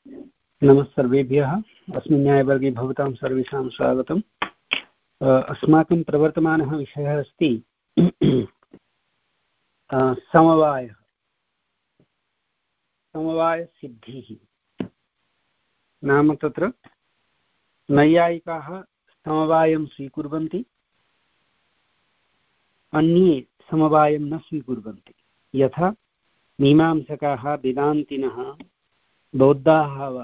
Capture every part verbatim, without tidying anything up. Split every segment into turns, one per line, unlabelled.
नमः सर्वेभ्यः। अस्मिन् न्यायवर्गे भवतां सर्वेषां स्वागतम्। अस्माकं प्रवर्तमानः विषयः अस्ति समवायः समवायसिद्धिः। नाम तत्र नैयायिकाः समवायं स्वीकुर्वन्ति, अन्ये समवायं न स्वीकुर्वन्ति। यथा मीमांसकाः, वेदान्तिनः, बौद्धाः वा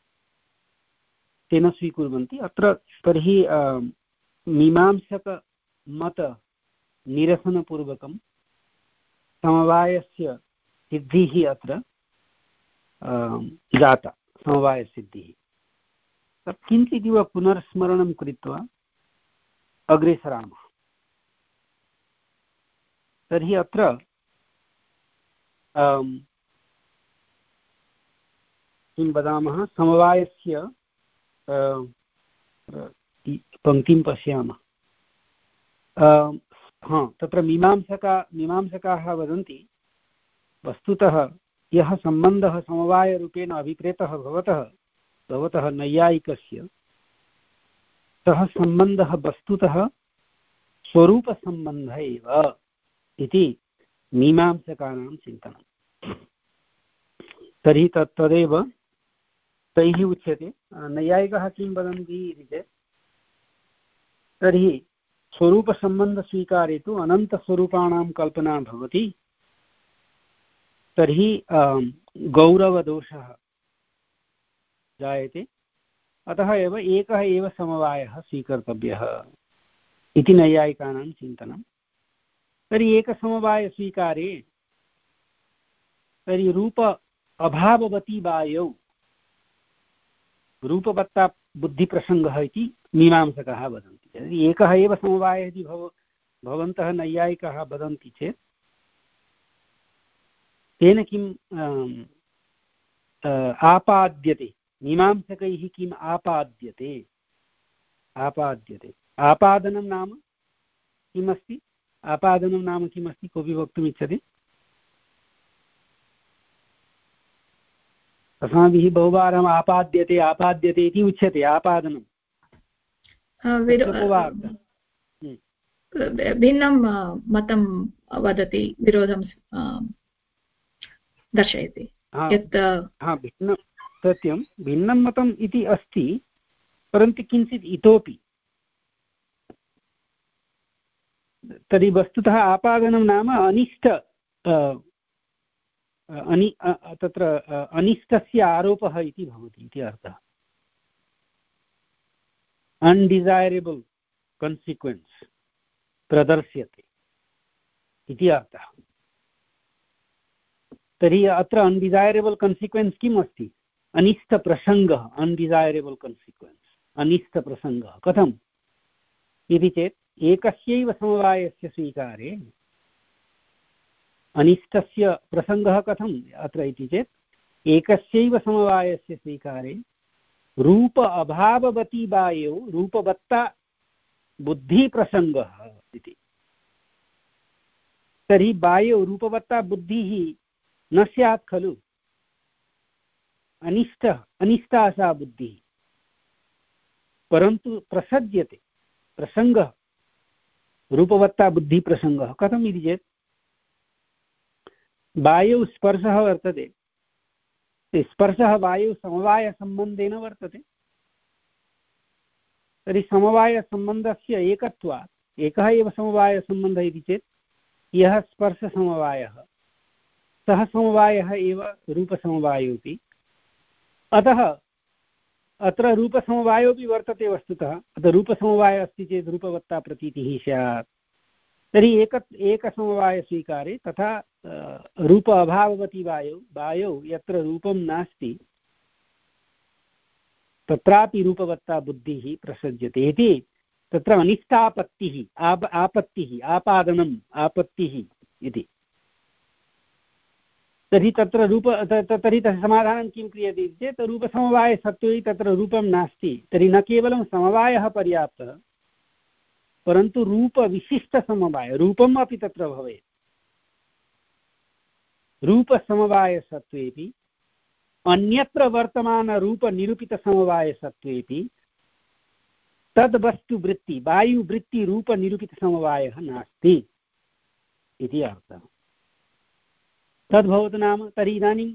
तेन स्वीकुर्वन्ति। अत्र तर्हि मीमांसकमत निरसनपूर्वकं समवायस्य सिद्धिः अत्र जाता, समवायसिद्धिः। किञ्चिदिव पुनर्स्मरणं कृत्वा अग्रे सरामः। तर्हि अत्र किं वदामः, समवायस्य पङ्क्तिं पश्यामः। हा तत्र मीमांसका मीमांसकाः वदन्ति वस्तुतः यः सम्बन्धः समवायरूपेण अभिप्रेतः भवतः भवतः नैयायिकस्य, सः सम्बन्धः वस्तुतः स्वरूपसम्बन्धः एव इति मीमांसकानां चिन्तनं। तर्हि तत् तदेव तैः उच्यते। नैयायिकाः किं वदन्ति इति चेत्, तर्हि स्वरूपसम्बन्धस्वीकारे तु अनन्तस्वरूपाणां कल्पना भवति, तर्हि गौरवदोषः जायते, अतः एव एकः एव समवायः स्वीकर्तव्यः इति नैयायिकानां चिन्तनं। तर्हि एकसमवायस्वीकारे तर्हि रूप अभाववती वायौ रूपवत्ता बुद्धिप्रसङ्गः इति मीमांसकाः वदन्ति। यदि एकः एव समवायः इति भव भवन्तः नैयायिकाः वदन्ति चेत् तेन किम् आपाद्यते, मीमांसकैः किम् आपाद्यते आपाद्यते आपादनं नाम किमस्ति? आपादनं नाम किमस्ति? कोऽपि वक्तुमिच्छति? अस्माभिः बहुवारम् आपाद्यते आपाद्यते इति उच्यते। आपादनं
भिन्नं मतं वदति, विरोधं दर्शयति।
भिन्नं सत्यं, भिन्नं मतम् इति अस्ति, परन्तु किञ्चित् इतोपि। तर्हि वस्तुतः आपादनं नाम अनिष्ट अनि तत्र अनिष्टस्य आरोपः इति भवति इति अर्थः। अनडिजायरेबल कन्सिक्वेन्स् प्रदर्श्यते इति अर्थः। तर्हि अत्र अनडिजायरेबल कन्सिक्वेन्स् किम् अस्ति? अनिष्टप्रसङ्गः। अनडिजायरेबल कन्सिक्वेन्स्, अनिष्टप्रसङ्गः कथम् इति चेत्, एकस्यैव समवायस्य स्वीकारे अनिष्टस्य प्रसङ्गः कथम् अत्र इति चेत्, एकस्यैव समवायस्य स्वीकारे रूप अभाववती वायौ रूपवत्ता बुद्धिप्रसङ्गः इति। तर्हि वायौ रूपवत्ता बुद्धिः न स्यात् खलु, अनिष्टः अनिष्टा सा बुद्धिः, परन्तु प्रसज्यते प्रसङ्गः रूपवत्ता बुद्धिप्रसङ्गः। कथम् इति चेत्, वायौ स्पर्शः वर्तते, स्पर्शः वायौ समवायसम्बन्धेन वर्तते। तर्हि समवायसम्बन्धस्य एकत्वात् एकः एव समवायसम्बन्धः इति चेत्, यः स्पर्शसमवायः सः समवायः एव रूपसमवायोऽपि। अतः अत्र रूपसमवायोऽपि वर्तते वस्तुतः। अतः रूपसमवायः अस्ति चेत् रूपवत्ता प्रतीतिः स्यात्। तर्हि एक एकसमवायस्वीकारे तथा रूप अभाववती वायौ वायौ यत्र रूपं नास्ति तत्रापि रूपवत्ता बुद्धिः प्रसज्यते इति तत्र अनिष्टापत्तिः आप आपत्तिः आपादनम् आपत्तिः इति। तर्हि तत्र रूप तर्हि तस्य समाधानं किं क्रियते इति चेत्, रूपसमवायसत्त्वे तत्र रूपं नास्ति, तर्हि न केवलं समवायः पर्याप्तः, परन्तु रूपविशिष्टसमवाय रूपम् अपि तत्र भवेत्। रूपसमवायसत्त्वेपि अन्यत्र वर्तमानरूपनिरूपितसमवायसत्त्वेऽपि तद्वस्तुवृत्ति वायुवृत्तिरूपनिरूपितसमवायः नास्ति इति अर्थः। तद्भवतु नाम तर्हि इदानीं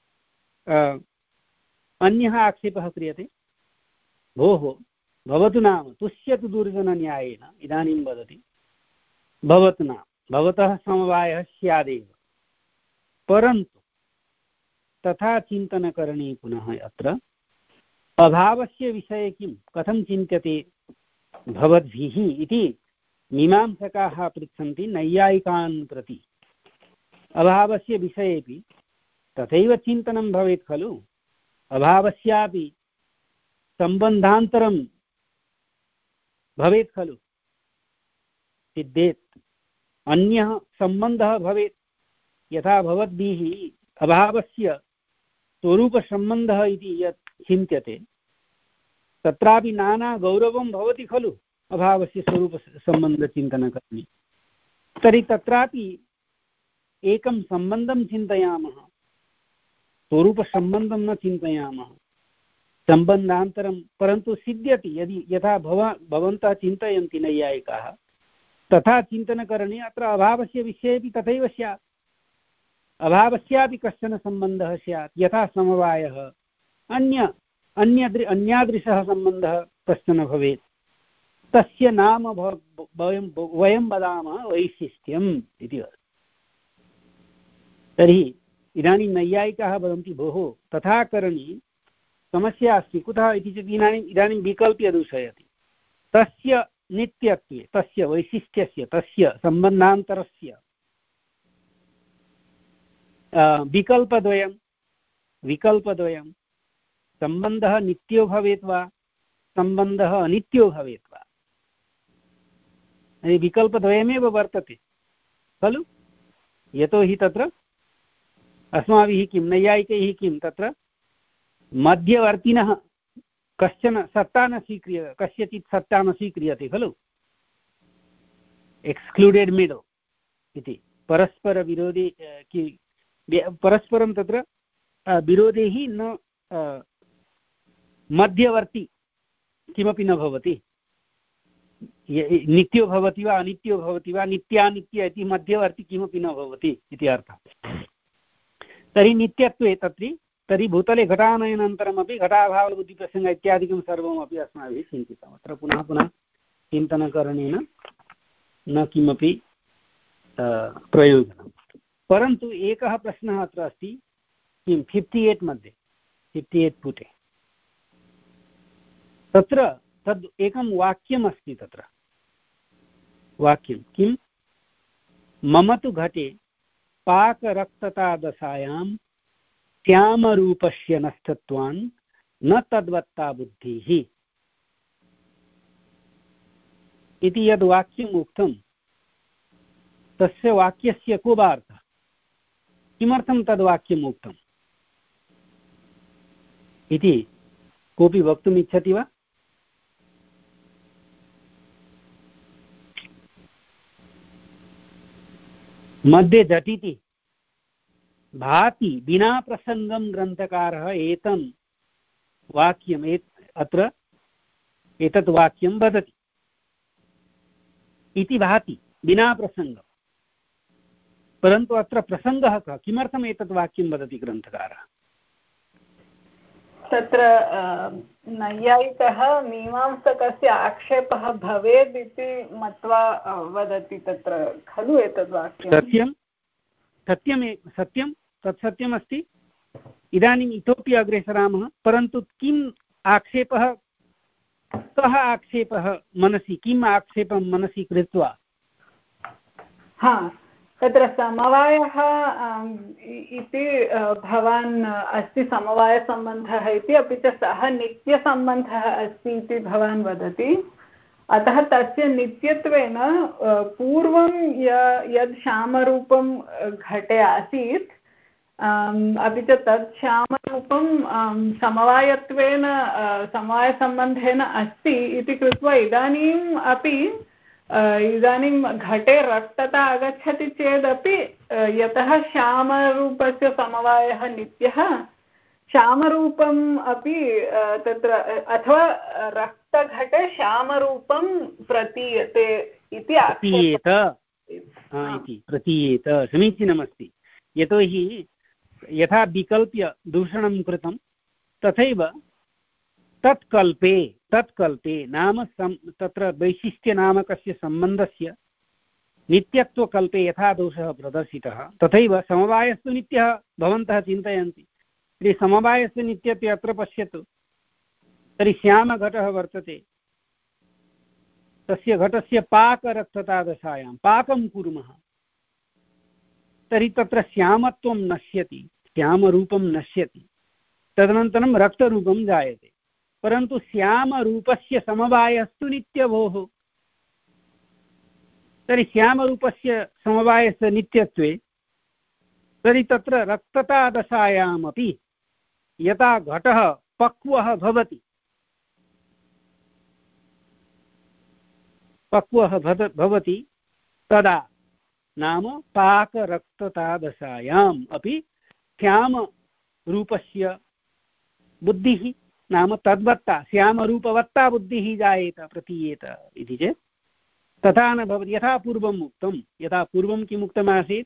अन्यः आक्षेपः क्रियते, भोः भवतु नाम तुष्यतु दुर्जनन्यायेन इदानीं वदति भवतु नाम भवतः समवायः स्यादेव, परन्तु तथा चिन्तनकरणे पुनः अत्र अभावस्य विषये किं कथं चिन्त्यते भवद्भिः इति मीमांसकाः पृच्छन्ति नैयायिकान् प्रति। अभावस्य विषयेपि तथैव चिन्तनं भवेत् खलु, अभावस्यापि सम्बन्धान्तरं भवेत् खलु, सिद्धेत् अन्यः सम्बन्धः भवेत्। यथा भवद्भिः अभावस्य स्वरूपसम्बन्धः इति यत् चिन्त्यते तत्रापि नाना गौरवं भवति खलु अभावस्य स्वरूपसम्बन्धचिन्तनकरणे। तर्हि तत्रापि एकं सम्बन्धं चिन्तयामः, स्वरूपसम्बन्धं न चिन्तयामः, सम्बन्धान्तरं। परन्तु सिद्ध्यति यदि यथा भव भवन्तः चिन्तयन्ति नैयायिकाः तथा चिन्तनकरणे अत्र अभावस्य विषयेपि तथैव स्यात्। अभावस्यापि कश्चन सम्बन्धः स्यात्, यथा समवायः, अन्य अन्यदृ अन्यादृशः सम्बन्धः कश्चन भवेत्, तस्य नाम वयं वयं वदामः वैशिष्ट्यम् इति। तर्हि इदानीं नैयायिकाः वदन्ति भोः तथा करणे समस्या अस्ति, कुतः इति चेत् इदानीम् इदानीं विकल्प्य दूषयति, तस्य नित्यत्वे तस्य वैशिष्ट्यस्य तस्य सम्बन्धान्तरस्य विकल्पद्वयं विकल्पद्वयं सम्बन्धः नित्यो भवेत् वा सम्बन्धः अनित्यो भवेत् वा, विकल्पद्वयमेव वर्तते खलु। यतोहि तत्र अस्माभिः किं नैयायिकैः किं तत्र मध्यवर्तिनः कश्चन सत्ता न स्वीक्रिय कस्यचित् सत्ता न स्वीक्रियते खलु, एक्स्क्लूडेड् मिडो इति। परस्परविरोधे कि परस्परं तत्र विरोधे हि न मध्यवर्ती किमपि न भवति, नित्यो भवति वा अनित्यो भवति वा नित्यानित्य इति मध्यवर्ती किमपि न भवति इति अर्थः। तर्हि नित्यत्वे तत्र तर्हि भूतले घटानयनानन्तरमपि घटाभावबुद्धिप्रसङ्ग इत्यादिकं सर्वमपि अस्माभिः चिन्तितम्। अत्र पुनः पुनः चिन्तनकरणेन न किमपि प्रयोजनं। परन्तु एकः प्रश्नः अत्र अस्ति, किं फिफ्टि एट् मध्ये फिफ्टि एट् पुटे तत्र तद् एकं वाक्यमस्ति, तत्र वाक्यं किं मम तु घटे पाकरक्ततादशायां श्यामरूपस्य नष्टत्वान् न तद्वत्ता बुद्धिः इति यद् वाक्यम् उक्तं तस्य वाक्यस्य को वार्ता, किमर्थं तद् वाक्यम् उक्तम् इति कोऽपि वक्तुम् इच्छति वा? मध्ये झटिति भाति विना प्रसंगं ग्रन्थकारः एतं वाक्यम् अत्र एतत् वाक्यं वदति इति भाति विना प्रसंगं। परन्तु अत्र प्रसंगः कः, किमर्थम् एतत् वाक्यं वदति ग्रन्थकारः?
तत्र नैयायिकः मीमांसकस्य आक्षेपः भवेत् इति मत्वा वदति तत्र खलु एतद् वाक्यं।
सत्यं सत्यं सत्यं तत् सत्यमस्ति। इदानीम् इतोपि अग्रे सरामः। परन्तु किम् आक्षेपः, कः आक्षेपः मनसि, किम् आक्षेपं मनसि कृत्वा?
हा, तत्र समवायः इति भवान् अस्ति समवायसम्बन्धः इति, अपि च सः नित्यसम्बन्धः अस्ति इति भवान् वदति। अतः तस्य नित्यत्वेन पूर्वं यद् श्यामरूपं घटे आसीत् अपि च तत् श्यामरूपं समवायत्वेन समवायसम्बन्धेन अस्ति इति कृत्वा इदानीम् अपि इदानीं घटे रक्तता आगच्छति चेदपि यतः श्यामरूपस्य समवायः नित्यः, श्यामरूपम् अपि तत्र अथवा रक्तघटे श्यामरूपं प्रतीयते इति
प्रतीयेत इति प्रतीयेत समीचीनमस्ति। यतोहि यथा विकल्प्य दूषणं कृतं तथैव तत्कल्पे तत्कल्पे नाम सं तत्र वैशिष्ट्यनामकस्य सम्बन्धस्य नित्यत्वकल्पे यथा दोषः प्रदर्शितः तथैव समवायस्तु नित्यः भवन्तः चिन्तयन्ति। यदि समवायस्य नित्यत्वे अत्र पश्यतु तर्हि श्यामघटः वर्तते, तस्य घटस्य पाकरक्ततादशायां पाकं कुर्मः तर्हि तत्र श्यामत्वं नश्यति, श्यामरूपं नश्यति, तदनन्तरं रक्तरूपं जायते। परन्तु श्यामरूपस्य समवायस्तु नित्यभोः। तर्हि श्यामरूपस्य समवायस्य नित्यत्वे तर्हि तत्र रक्ततादशायामपि यथा घटः पक्वः भवति पक्वः भवति तदा नाम पाकरक्ततादशायाम् अपि श्यामरूपस्य बुद्धिः नाम तद्वत्ता श्यामरूपवत्ता बुद्धिः जायेत प्रतीयेत इति चेत् तथा न भवति। यथा पूर्वम् उक्तं यथा पूर्वं किम् उक्तमासीत्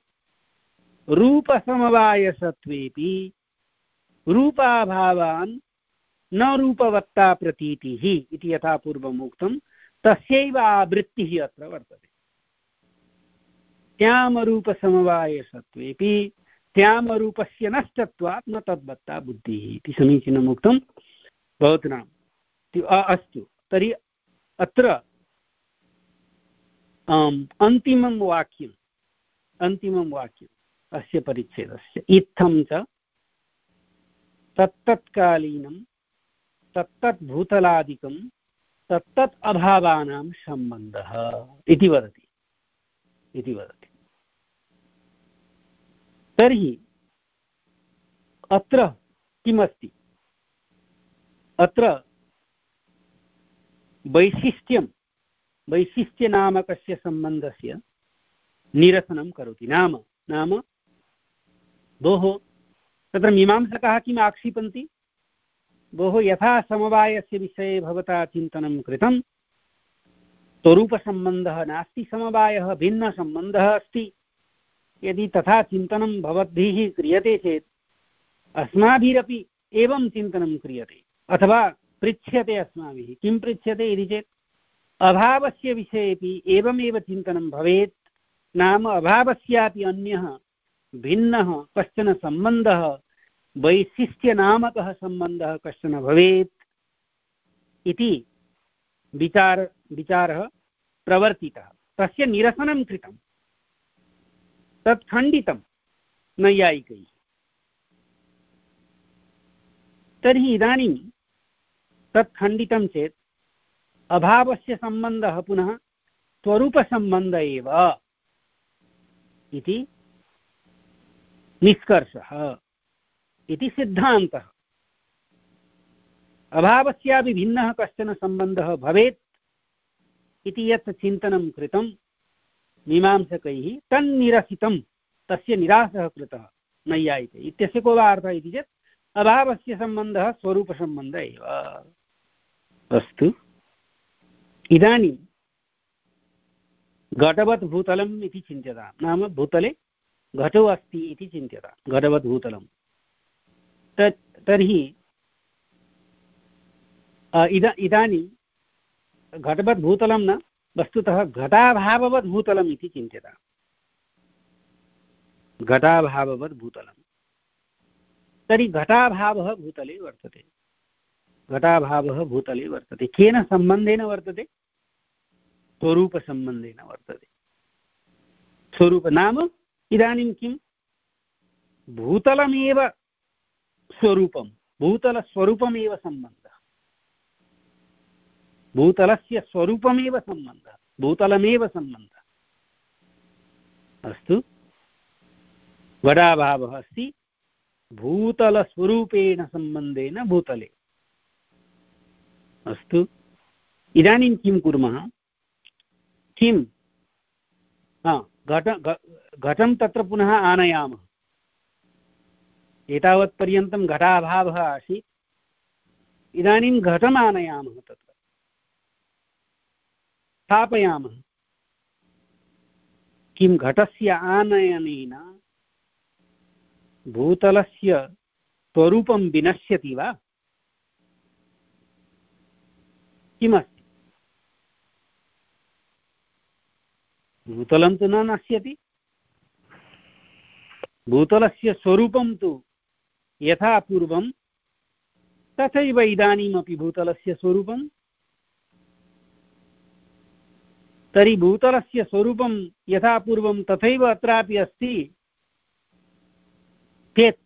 रूपसमवायसत्वेपि रूपाभावान् न रूपवत्ता प्रतीतिः इति यथा पूर्वम् उक्तं तस्यैव आवृत्तिः अत्र वर्तते। श्यामरूपसमवायसत्वेपि श्यामरूपस्य नष्टत्वात् न तद्वत्ता बुद्धिः इति समीचीनम् उक्तं भवतुनाम्। अस्तु, तर्हि अत्र अन्तिमं वाक्यम् अन्तिमं वाक्यम् अस्य परिच्छेदस्य इत्थं च तत्तत्कालीनं तत्तद्भूतलादिकं तत्तत् अभावानां सम्बन्धः इति वदति इति वदति। तर्हि अत्र किमस्ति? अत्र वैशिष्ट्यं वैशिष्ट्यनामकस्य सम्बन्धस्य निरसनं करोति। नाम नाम भोः तत्र मीमांसकाः किम् आक्षिपन्ति? भोः यथा समवायस्य विषये भवता चिन्तनं कृतं स्वरूपसम्बन्धः नास्ति, समवायः भिन्नसम्बन्धः अस्ति। यदि तथा चिन्तनं भवद्भिः क्रियते चेत् अस्माभिरपि एवं चिन्तनं क्रियते अथवा पृच्छ्यते अस्माभिः। किं पृच्छ्यते इति चेत् अभावस्य विषयेपि एवमेव चिन्तनं भवेत्। नाम अभावस्यापि अन्यः भिन्नः कश्चन सम्बन्धः वैशिष्ट्यनामकः सम्बन्धः कश्चन भवेत् इति विचार विचारः प्रवर्तितः। तस्य निरसनं कृतं, तत् खण्डितं नैयायिकैः। तर्हि इदानीं तत् खण्डितं चेत् अभावस्य सम्बन्धः पुनः स्वरूपसम्बन्ध एव इति निष्कर्षः इति सिद्धान्तः। अभावस्यापि भिन्नः कश्चन सम्बन्धः भवेत् इति यत् चिन्तनं कृतं मीमांसकैः तन्निरसितं, तस्य निरासः कृतः नैयायिकैः। इत्यस्य को वा अर्थः इति चेत् अभावस्य सम्बन्धः स्वरूपसम्बन्धः एव। अस्तु, इदानीं घटवत् भूतलम् इति चिन्त्यतां। नाम भूतले घटो अस्ति इति चिन्त्यतां, घटवत् भूतलं। तत् तर्हि इदा इदानीं घटवत् भूतलं न, वस्तुतः घटाभाववत् भूतलम् इति चिन्त्यतां। घटाभाववत् भूतलं। तर्हि घटाभावः भूतले वर्तते, घटाभावः भूतले वर्तते। केन सम्बन्धेन वर्तते? स्वरूपसम्बन्धेन वर्तते। स्वरूप नाम इदानीं किं? भूतलमेव स्वरूपं, भूतलस्वरूपमेव सम्बन्धः, भूतलस्य स्वरूपमेव सम्बन्धः, भूतलमेव सम्बन्धः। अस्तु, घटाभावः अस्ति भूतलस्वरूपेण सम्बन्धेन भूतले। अस्तु, इदानीं किं कुर्मः? किं हा घट घटं तत्र पुनः आनयामः। एतावत्पर्यन्तं घटाभावः आसीत्, इदानीं घटम् आनयामः, तत्र स्थापयामः। किं घटस्य आनयनेन भूतलस्य स्वरूपं विनश्यति वा? किमस्ति? भूतलं तु न नश्यति। भूतलस्य स्वरूपं तु यथा पूर्वं तथैव इदानीमपि भूतलस्य स्वरूपं। तर्हि भूतलस्य स्वरूपं यथा पूर्वं तथैव अत्रापि अस्ति चेत्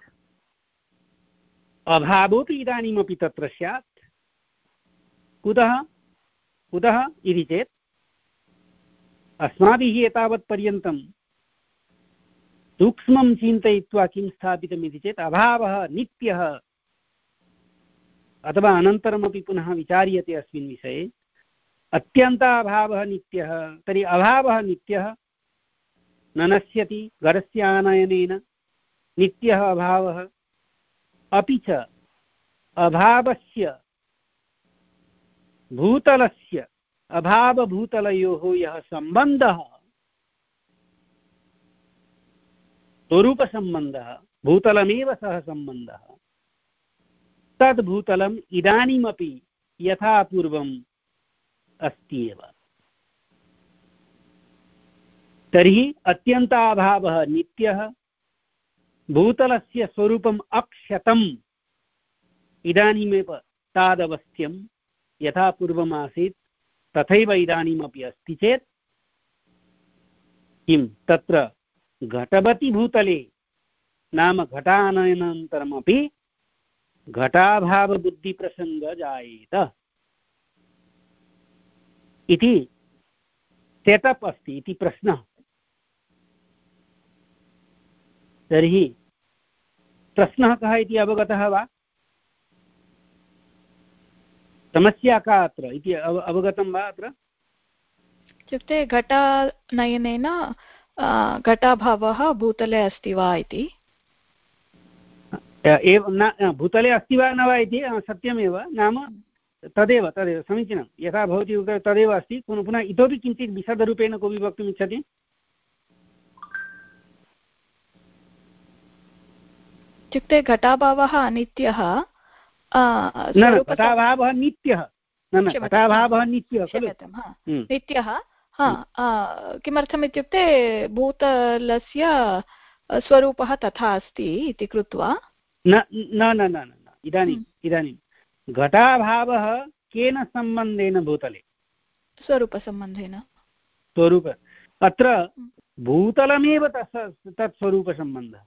अभावोऽपि इदानीमपि तत्र स्यात्। कुतः कुतः इति चेत् अस्माभिः एतावत्पर्यन्तं सूक्ष्मं चिन्तयित्वा किं स्थापितम् इति चेत् अभावः नित्यः, अथवा अनन्तरमपि पुनः विचार्यते अस्मिन् विषये, अत्यन्ताभावः नित्यः। तर्हि अभावः नित्यः, न नश्यति घटस्य आनयनेन, नित्यः अभावः। अपि च अभावस्य भूतलस्य अभावभूतलयोः यः सम्बन्धः, स्वरूपसम्बन्धः, भूतलमेव सः सम्बन्धः, तद्भूतलम् इदानीमपि यथा पूर्वम् अस्ति एव। तर्हि अत्यन्ताभावः नित्यः, भूतलस्य स्वरूपम् अक्षतम्, इदानीमेव तादवस्थ्यं यथा पूर्वम् आसीत् तथैव इदानीमपि अस्ति चेत् किं तत्र घटवति भूतले नाम घटानयनानन्तरमपि घटाभावबुद्धिप्रसङ्गः जायेत इति सेटअप् अस्ति इति प्रश्नः। तर्हि प्रश्नः कः इति अवगतः वा? समस्या का अत्र इति अव अवगतं वा? अत्र
इत्युक्ते घटानयनेन घटाभावः भूतले अस्ति वा इति।
एवं न, भूतले अस्ति वा न वा इति सत्यमेव, नाम तदेव तदेव समीचीनं, यथा भवती उक्तं तदेव अस्ति। पुनः पुनः इतोपि किञ्चित् विशदरूपेण कोऽपि वक्तुम् इच्छति?
इत्युक्ते घटाभावः अनित्यः,
न घटाभावः नित्यः, न न घटाभावः नित्यः खलु,
नित्यः। हा, किमर्थम् इत्युक्ते भूतलस्य स्वरूपः तथा अस्ति इति कृत्वा
न न न न इदानीम् इदानीं घटाभावः केन सम्बन्धेन भूतले?
स्वरूपसम्बन्धेन।
स्वरूप, अत्र भूतलमेव तत् स्वरूपसम्बन्धः,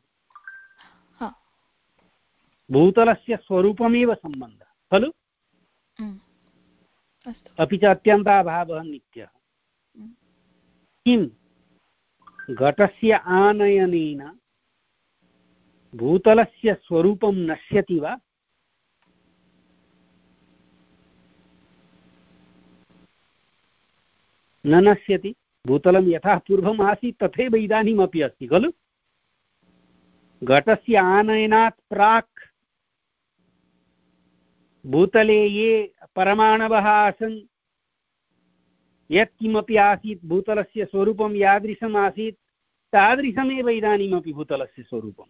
भूतलस्य स्वरूपमेव सम्बन्धः खलु। अपि च अत्यन्ताभावः नित्यः। किं घटस्य आनयनेन भूतलस्य स्वरूपं नश्यति वा? न नश्यति। भूतलं यथा पूर्वम् आसीत् तथैव इदानीमपि अस्ति खलु। घटस्य आनयनात् प्राक् भूतले ये परमाणवः आसन्, यत्किमपि आसीत् भूतलस्य स्वरूपं यादृशम् आसीत् तादृशमेव इदानीमपि भूतलस्य स्वरूपम्,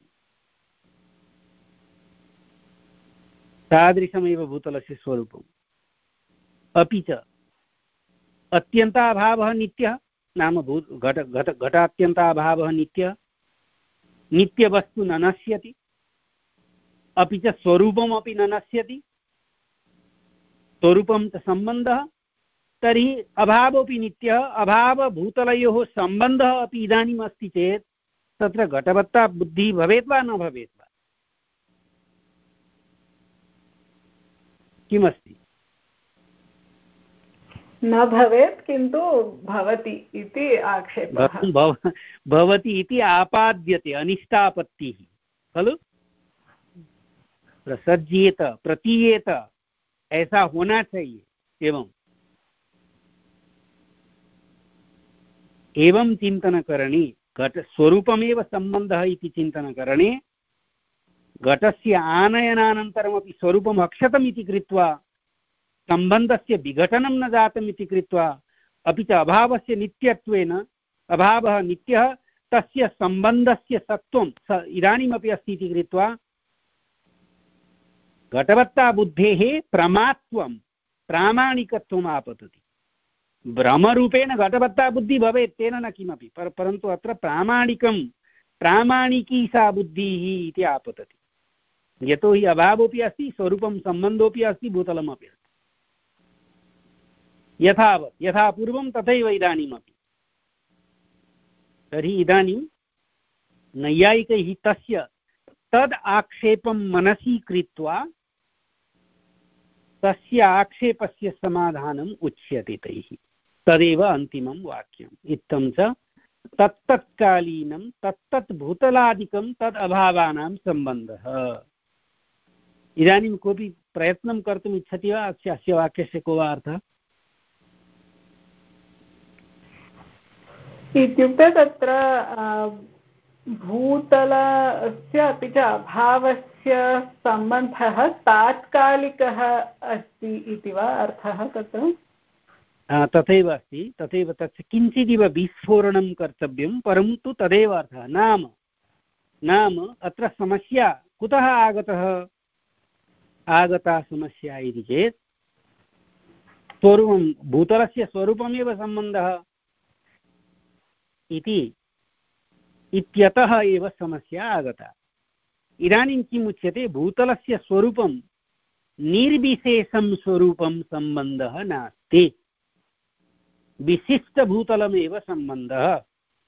तादृशमेव भूतलस्य स्वरूपम्। अपि च अत्यन्ताभावः नित्यः, नाम भू घट घट घटात्यन्ताभावः नित्यः, नित्यवस्तु न नश्यति, अपि च स्वरूपमपि न नश्यति, स्वरूपं च सम्बन्धः। तर्हि अभावोऽपि नित्यः, अभावभूतलयोः सम्बन्धः अपि इदानीम् अस्ति चेत् तत्र घटवत्ता बुद्धिः भवेत् वा न भवेत् वा? किमस्ति?
न भवेत्, किन्तु भवति इति आक्षेपः।
भवति इति आपाद्यते, अनिष्टापत्तिः खलु। प्रसज्येत, प्रतीयेत, ऐसा होना चाहिए। एवं एवं चिन्तनकरणे घट स्वरूपमेव सम्बन्धः इति चिन्तनकरणे घटस्य आनयनानन्तरमपि स्वरूपम् अक्षतम् इति कृत्वा सम्बन्धस्य विघटनं न जातम् इति कृत्वा अपि च अभावस्य नित्यत्वेन अभावः नित्यः तस्य सम्बन्धस्य सत्त्वं स इदानीमपि अस्ति इति कृत्वा घटवत्ता बुद्धेः प्रमात्वं प्रामाणिकत्वम् आपतति। भ्रमरूपेण घटवत्ता बुद्धिः भवेत् तेन न किमपि, पर परन्तु अत्र प्रामाणिकं प्रामाणिकी सा बुद्धिः इति आपतति। यतोहि अभावोऽपि अस्ति, स्वरूपं सम्बन्धोऽपि अस्ति, भूतलमपि अस्ति। यथावत् यथा पूर्वं तथैव इदानीमपि। तर्हि इदानीं नैयायिकैः तस्य तद् आक्षेपं मनसि कृत्वा तस्य आक्षेपस्य समाधानम् उच्यते तैः। तदेव अन्तिमं वाक्यम्। इत्थं च तत्तत्कालीनं तत्तत् भूतलादिकं तद् अभावानां सम्बन्धः। इदानीं कोऽपि प्रयत्नं कर्तुम् इच्छति वा? अस्य अस्य वाक्यस्य को वा अर्थः?
इत्युक्ते तत्र भूतलस्य अपि च अभावस्य सम्बन्धः तात्कालिकः अस्ति इति वा अर्थः तत्र?
तथैव अस्ति, तथैव तस्य किञ्चिदिव विस्फोरणं कर्तव्यं, परन्तु तदेव अर्थः। नाम नाम अत्र समस्या कुतः आगतः आगता समस्या इति चेत् स्वरूपं भूतलस्य स्वरूपमेव सम्बन्धः इति इत्यतः एव समस्या आगता। इदानीं किम् उच्यते? भूतलस्य स्वरूपं निर्विशेषं स्वरूपं सम्बन्धः नास्ति, विशिष्टभूतलमेव सम्बन्धः,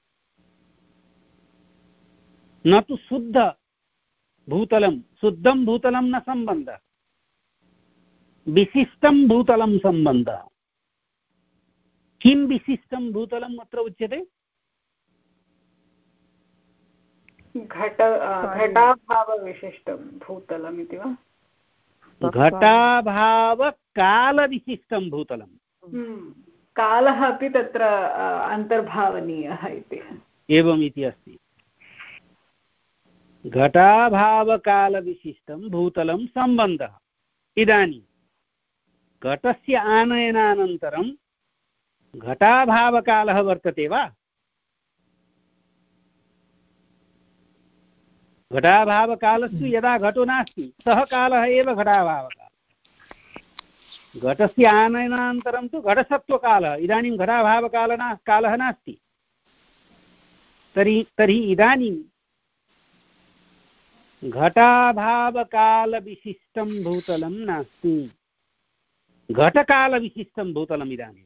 न तु शुद्ध भूतलं। शुद्धं भूतलं न सम्बन्धः, विशिष्टं भूतलं सम्बन्धः। किं विशिष्टं भूतलम् अत्र उच्यते?
घट घटाभावविशिष्टं भूतलम् इति वा?
घटाभावकालविशिष्टं भूतलं।
कालः अपि तत्र अन्तर्भावनीयः इति।
एवम् इति अस्ति। घटाभावकालविशिष्टं भूतलं सम्बन्धः। इदानीं घटस्य आनयनानन्तरं घटाभावकालः वर्तते वा? घटाभावकालस्तु यदा घटो नास्ति सः कालः एव घटाभावकालः। घटस्य आनयनानन्तरं तु घटसत्त्वकालः। इदानीं घटाभावकाल ना कालः नास्ति। तर्हि तर्हि इदानीं घटाभावकालविशिष्टं भूतलं नास्ति, घटकालविशिष्टं भूतलम् इदानीम्।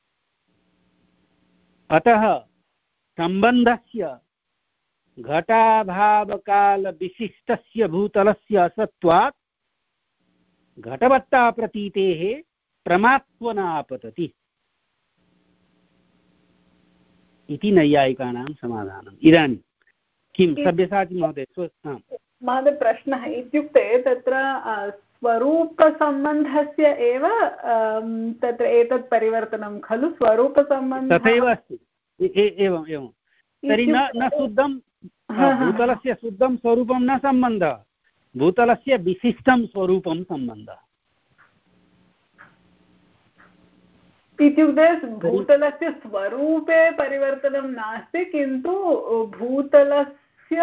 अतः सम्बन्धस्य घटाभावकालविशिष्टस्य भूतलस्य असत्त्वात् घटवत्ता प्रतीतेः प्रमात्वना आपतति इति नैयायिकानां समाधानम्। इदानीं किं सब्यसाची महोदय?
महोदय प्रश्नः इत्युक्ते तत्र स्वरूपसम्बन्धस्य एव तत्र एतत् परिवर्तनं खलु? स्वरूपसम्बन्धः
तथैव अस्ति। एवम् एवं तर्हि न न शुद्धं भूतलस्य शुद्धं स्वरूपं न सम्बन्धः, भूतलस्य विशिष्टं स्वरूपं सम्बन्धः।
इत्युक्ते भूतलस्य स्वरूपे परिवर्तनं नास्ति, किन्तु भूतलस्य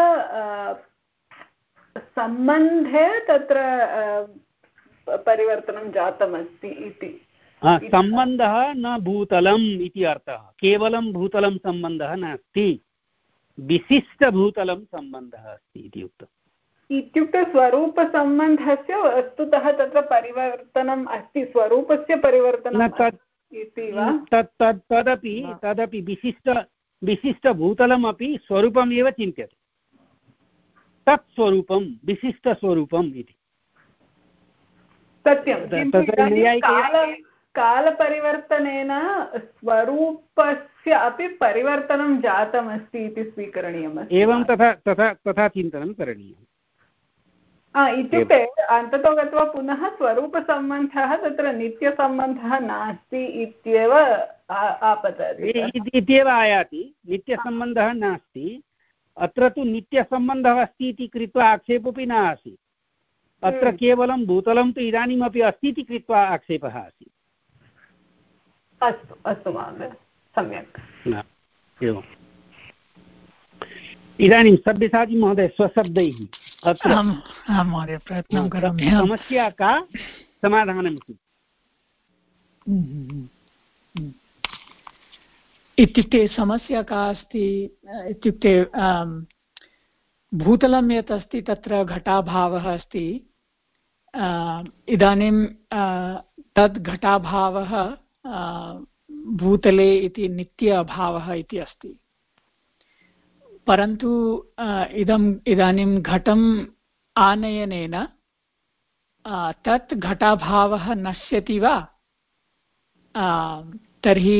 सम्बन्धे तत्र परिवर्तनं जातमस्ति इति।
सम्बन्धः न भूतलम् इति अर्थः। केवलं भूतलं सम्बन्धः नास्ति, विशिष्टभूतलं सम्बन्धः अस्ति इति उक्तम्।
इत्युक्ते स्वरूपसम्बन्धस्य वस्तुतः तत्र परिवर्तनम् अस्ति, स्वरूपस्य परिवर्तनम् इति वा?
तत् तत् तदपि तदपि विशिष्ट विशिष्टभूतलमपि स्वरूपमेव चिन्त्यते। तत् स्वरूपं विशिष्टस्वरूपम् इति
सत्यं। कालपरिवर्तनेन स्वरूपस्य अपि परिवर्तनं जातमस्ति इति स्वीकरणीयमस्ति।
एवं तथा तथा तथा चिन्तनं करणीयम्।
इत्युक्ते अन्ततो गत्वा पुनः स्वरूपसम्बन्धः तत्र नित्यसम्बन्धः नास्ति इत्येव आपतति,
इत्येव आयाति। नित्यसम्बन्धः नास्ति, अत्र तु नित्यसम्बन्धः अस्ति इति कृत्वा आक्षेपोऽपि न आसीत्। अत्र केवलं भूतलं तु इदानीमपि अस्ति इति कृत्वा आक्षेपः आसीत्।
अस्तु अस्तु महोदय, सम्यक्।
एवम्। इदानीं सब्यसाची महोदय स्वशब्दैः अत्र
महोदय प्रयत्नं करोमि।
समस्या का, समाधानं किम्?
इत्युक्ते समस्या का अस्ति इत्युक्ते भूतलं यत् अस्ति तत्र घटाभावः अस्ति। इदानीं तद् घटाभावः भूतले इति नित्य अभावः इति अस्ति। परन्तु इदम् इदानीं घटम् आनयनेन तत् घटाभावः नश्यति वा? तर्हि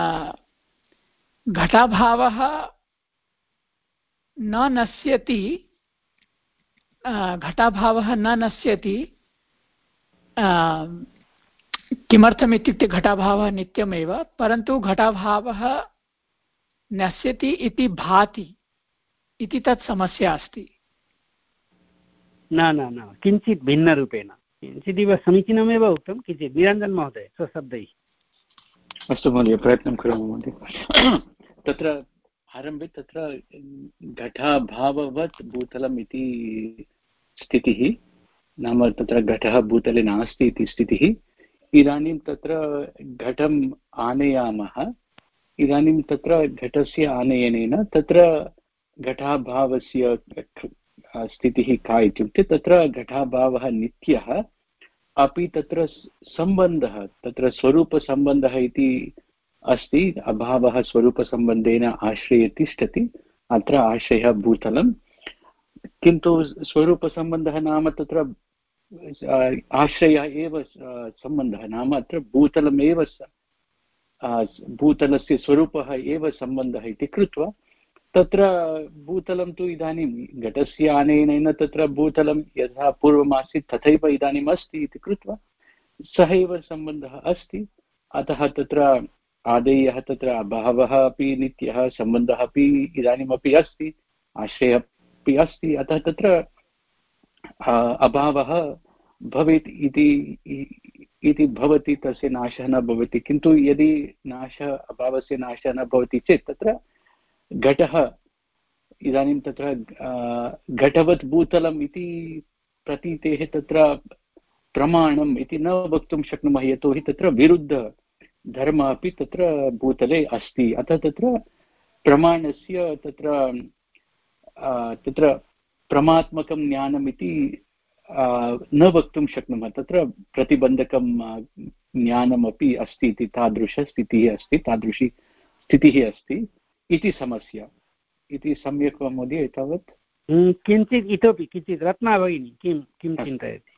घटाभावः न नश्यति, घटाभावः न नश्यति। किमर्थम् इत्युक्ते घटाभावः नित्यमेव, परन्तु घटाभावः नश्यति इति भाति इति तत् समस्या अस्ति।
न न न किञ्चित् भिन्नरूपेण, किञ्चिदिव समीचीनमेव उक्तं, किञ्चित् निरञ्जन महोदय स्वशब्दैः।
अस्तु महोदय, प्रयत्नं करोमि महोदय। तत्र आरम्भे तत्र घटाभाववत् भूतलम् इति स्थितिः, नाम तत्र घटः भूतले नास्ति इति स्थितिः। इदानीं तत्र घटम् आनयामः। इदानीं तत्र घटस्य आनयनेन तत्र घटाभावस्य स्थितिः का इत्युक्ते तत्र घटाभावः नित्यः, अपि तत्र सम्बन्धः, तत्र स्वरूपसम्बन्धः इति अस्ति। अभावः स्वरूपसम्बन्धेन आश्रये तिष्ठति, अत्र आश्रयः भूतलं। किन्तु स्वरूपसम्बन्धः नाम तत्र आश्रयः एव सम्बन्धः, नाम अत्र भूतलमेव भूतलस्य स्वरूपः एव सम्बन्धः इति कृत्वा तत्र भूतलं तु इदानीं घटस्य आनयनेन तत्र भूतलं यथा पूर्वमासीत् तथैव इदानीम् अस्ति इति कृत्वा सः एव सम्बन्धः अस्ति। अतः तत्र आदेयः तत्र अभावः अपि नित्यः, सम्बन्धः अपि इदानीमपि अस्ति, आश्रयः अपि अस्ति। अतः तत्र अभावः भवेत् इति भवति, तस्य नाशः न भवति। किन्तु यदि नाशः अभावस्य नाशः न भवति चेत् तत्र घटः इदानीं तत्र घटवत् भूतलम् इति प्रतीतेः तत्र प्रमाणम् इति न वक्तुं शक्नुमः, यतोहि तत्र विरुद्धधर्मः अपि तत्र भूतले अस्ति। अतः तत्र प्रमाणस्य तत्र तत्र प्रमात्मकं ज्ञानम् इति न वक्तुं शक्नुमः, तत्र प्रतिबन्धकं ज्ञानमपि अस्ति इति तादृशस्थितिः अस्ति, तादृशी स्थितिः अस्ति इति समस्या। इति सम्यक् वा महोदय? एतावत्
किञ्चित् इतोपि किञ्चित् रत्ना भगिनी किं किं चिन्तयति?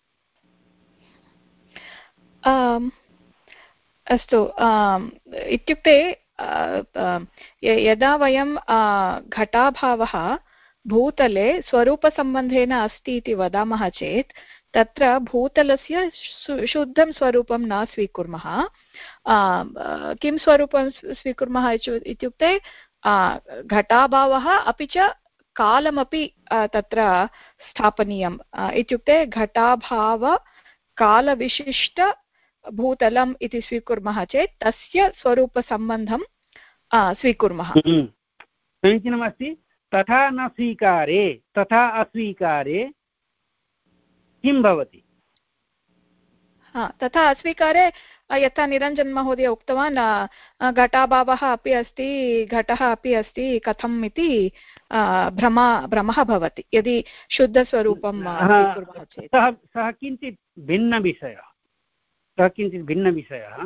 अस्तु, इत्युक्ते यदा वयं घटाभावः भूतले स्वरूपसम्बन्धेन अस्ति इति वदामः चेत् तत्र भूतलस्य शुद्धं स्वरूपं न स्वीकुर्मः। किं स्वरूपं स्वीकुर्मः इत्युक्ते घटाभावः अपि च कालमपि तत्र स्थापनीयम्। इत्युक्ते घटाभाव कालविशिष्टभूतलम् इति स्वीकुर्मः चेत् तस्य स्वरूपसम्बन्धं स्वीकुर्मः।
समीचीनमस्ति। तथा न स्वीकारे, तथा अस्वीकारे किं भवति?
हा, तथा अस्वीकारे यथा निरञ्जन महोदय उक्तवान्, घटाभावः अपि अस्ति, घटः अपि अस्ति, कथम् इति भ्रमा भ्रमः भवति यदि शुद्धस्वरूपं स्वीकुर्मः चेत्।
सः सः किञ्चित् भिन्नविषयः, सः किञ्चित् भिन्नविषयः।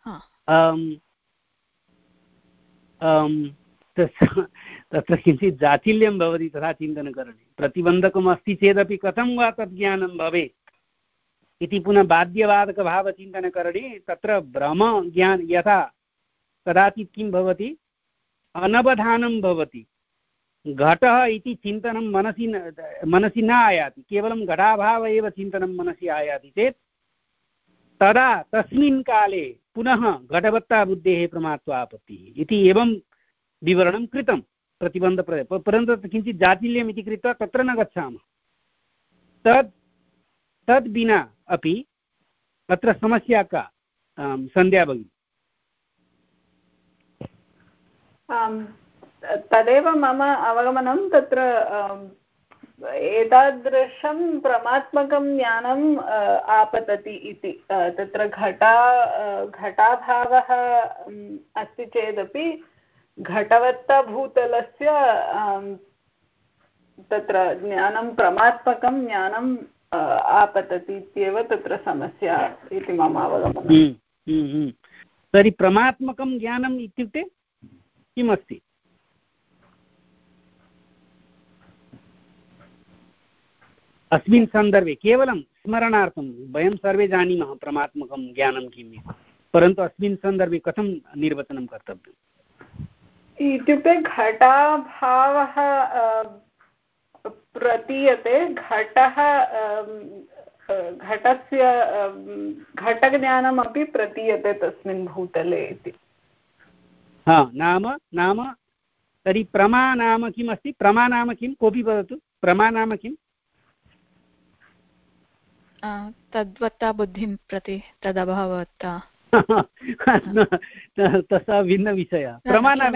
तत्र किञ्चित् जातिल्यं भवति तथा चिन्तनकरणे। प्रतिबन्धकम् अस्ति चेदपि कथं वा तद् ज्ञानं भवेत् इति पुनः बाध्यवादकभावचिन्तनकरणे तत्र भ्रमज्ञान यथा कदाचित् किं भवति, अनवधानं भवति। घटः इति चिन्तनं मनसि मनसि न आयाति, केवलं घटाभाव एव चिन्तनं मनसि आयाति चेत् तदा तस्मिन् काले पुनः घटवत्ता बुद्धेः प्रमात्वापत्तिः इति एवं विवरणं कृतं। प्रतिबन्धप्रदे परन्तु किञ्चित् जाटिल्यम् इति कृत्वा तत्र न गच्छामः। तद् तद् विना अपि अत्र समस्या का सन्ध्या भगिनी?
तदेव मम अवगमनं तत्र एतादृशं परमात्मकं ज्ञानम् आपतति इति। तत्र घटा घटाभावः अस्ति चेदपि घटवत्तभूतलस्य तत्र ज्ञानं परमात्मकं ज्ञानम् आपतति इत्येव तत्र समस्या इति मम अवगमनं।
तर्हि परमात्मकं ज्ञानम् इत्युक्ते किमस्ति? अस्मिन् सन्दर्भे केवलं स्मरणार्थं वयं सर्वे जानीमः परमात्मकं ज्ञानं किम् इति, परन्तु अस्मिन् सन्दर्भे कथं निर्वचनं कर्तव्यम्
इत्युक्ते घटाभावः प्रतीयते, घटः घटस्य घटज्ञानमपि प्रतीयते तस्मिन् भूतले इति।
हा नाम नाम तर्हि प्रमा नाम किम् अस्ति? प्रमा नाम किं? कोऽपि वदतु। प्रमा नाम किम्?
तद्वत्ता बुद्धिं प्रति तदभावत्ता
तथा भिन्नविषयः। प्रमा नाम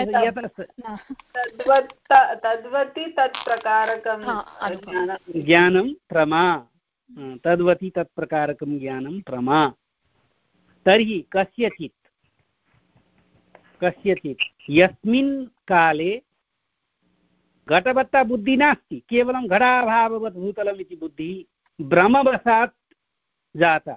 तद्वति तत्प्रकारकं
ज्ञानं प्रमा, तद्वति तत्प्रकारकं ज्ञानं प्रमा। तर्हि कस्यचित् कस्यचित् यस्मिन् काले घटवत्ता बुद्धिः नास्ति, केवलं घटाभाववत् भूतलम् इति बुद्धिः भ्रमवशात् जाता।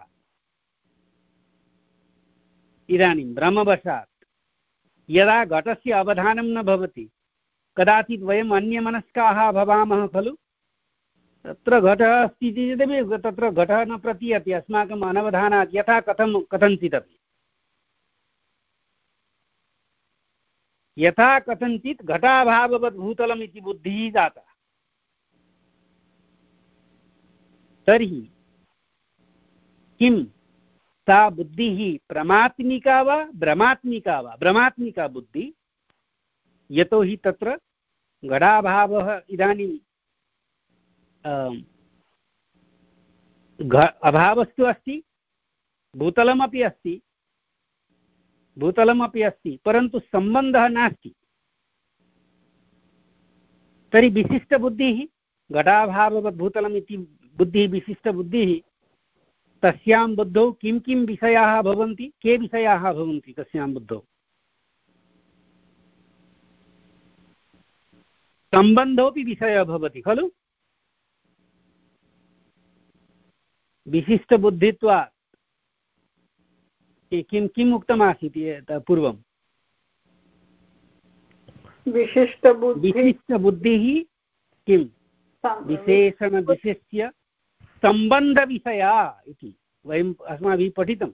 इदानीं भ्रमवशात् यदा घटस्य अवधानं न भवति, कदाचित् वयम् अन्यमनस्काः भवामः खलु। तत्र घटः अस्ति चेदपि तत्र घटः न प्रतीयते अस्माकम् अनवधानात्, यथा कथं कथञ्चिदपि यथा कथञ्चित् घटाभाववत् भूतलम् इति बुद्धिः जाता। तर्हि किं सा बुद्धिः प्रमात्मिका वा भ्रमात्मिका वा? भ्रमात्मिका बुद्धि, यतोहि तत्र घटाभावः इदानीं अभावस्तु अस्ति, भूतलमपि अस्ति भूतलमपि अस्ति परन्तु सम्बन्धः नास्ति। तर्हि विशिष्टबुद्धिः घटाभाववत् भूतलम् इति बुद्धिः विशिष्टबुद्धिः, तस्यां बुद्धौ किं किं विषयाः भवन्ति? के विषयाः भवन्ति तस्यां बुद्धौ? सम्बन्धोऽपि विषयः भवति खलु। विशिष्टबुद्धित्वात् किं किम् उक्तमासीत् पूर्वं? विशिष्टबुद्धिः किं? विशेषणविशेष्य सम्बन्धविषया इति वयम् अस्माभिः पठितं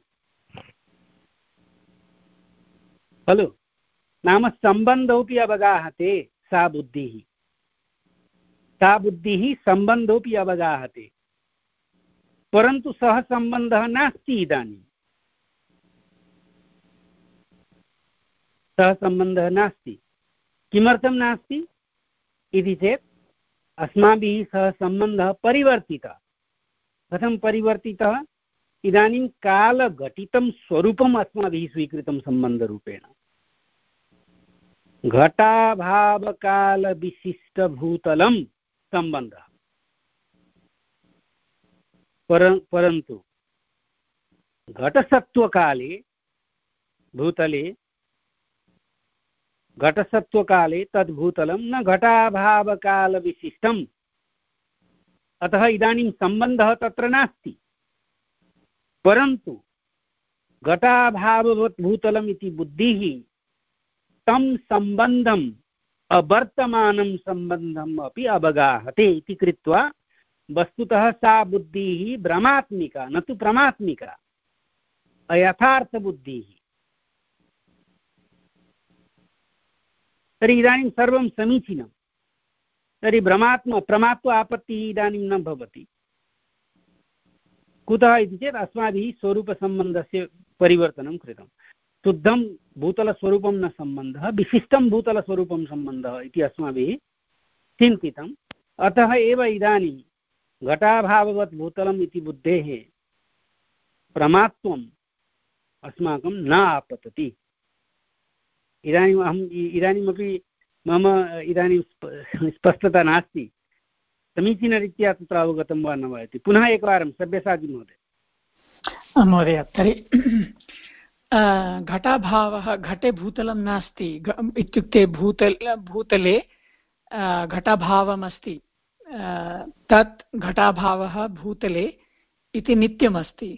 खलु। नाम सम्बन्धोऽपि अवगाहते सा बुद्धिः, सा बुद्धिः सम्बन्धोऽपि अवगाहते, परन्तु सः सम्बन्धः नास्ति। इदानीं सः सम्बन्धः नास्ति। किमर्थं नास्ति इति चेत् अस्माभिः सः सम्बन्धः परिवर्तितः। कथं परिवर्तितः? इदानीं कालघटितं स्वरूपम् अस्माभिः स्वीकृतं सम्बन्धरूपेण। घटाभावकालविशिष्टभूतलं सम्बन्धः, पर परन्तु घटसत्त्वकाले भूतले घटसत्त्वकाले तद्भूतलं न घटाभावकालविशिष्टम्, अतः इदानीं सम्बन्धः तत्र नास्ति। परन्तु घटाभाववत् भूतलम् इति बुद्धिः तं सम्बन्धम् अवर्तमानं सम्बन्धम् अपि अवगाहते इति कृत्वा वस्तुतः सा बुद्धिः भ्रमात्मिका न तु प्रमात्मिका, अयथार्थबुद्धिः। तर्हि इदानीं सर्वं समीचीनं। तर्हि भ्रमात्म प्रमात्व आपत्तिः इदानीं न भवति। कुतः इति चेत् अस्माभिः स्वरूपसम्बन्धस्य परिवर्तनं कृतं। शुद्धं भूतलस्वरूपं न सम्बन्धः, विशिष्टं भूतलस्वरूपं सम्बन्धः इति अस्माभिः चिन्तितम्। अतः एव इदानीं घटाभाववत् भूतलम् इति बुद्धेः प्रमात्वम् अस्माकं न आपतति। इदानीम् अहम् इदानीमपि मम इदानीं स्पष्टता नास्ति, समीचीनरीत्या तत्र अवगतं वा न वा इति। पुनः एकवारं सब्यसाचि महोदय।
महोदय, तर्हि घटाभावः, घटे भूतलं नास्ति इत्युक्ते भूतल भूतले घटाभावमस्ति, तत् घटाभावः भूतले इति नित्यमस्ति।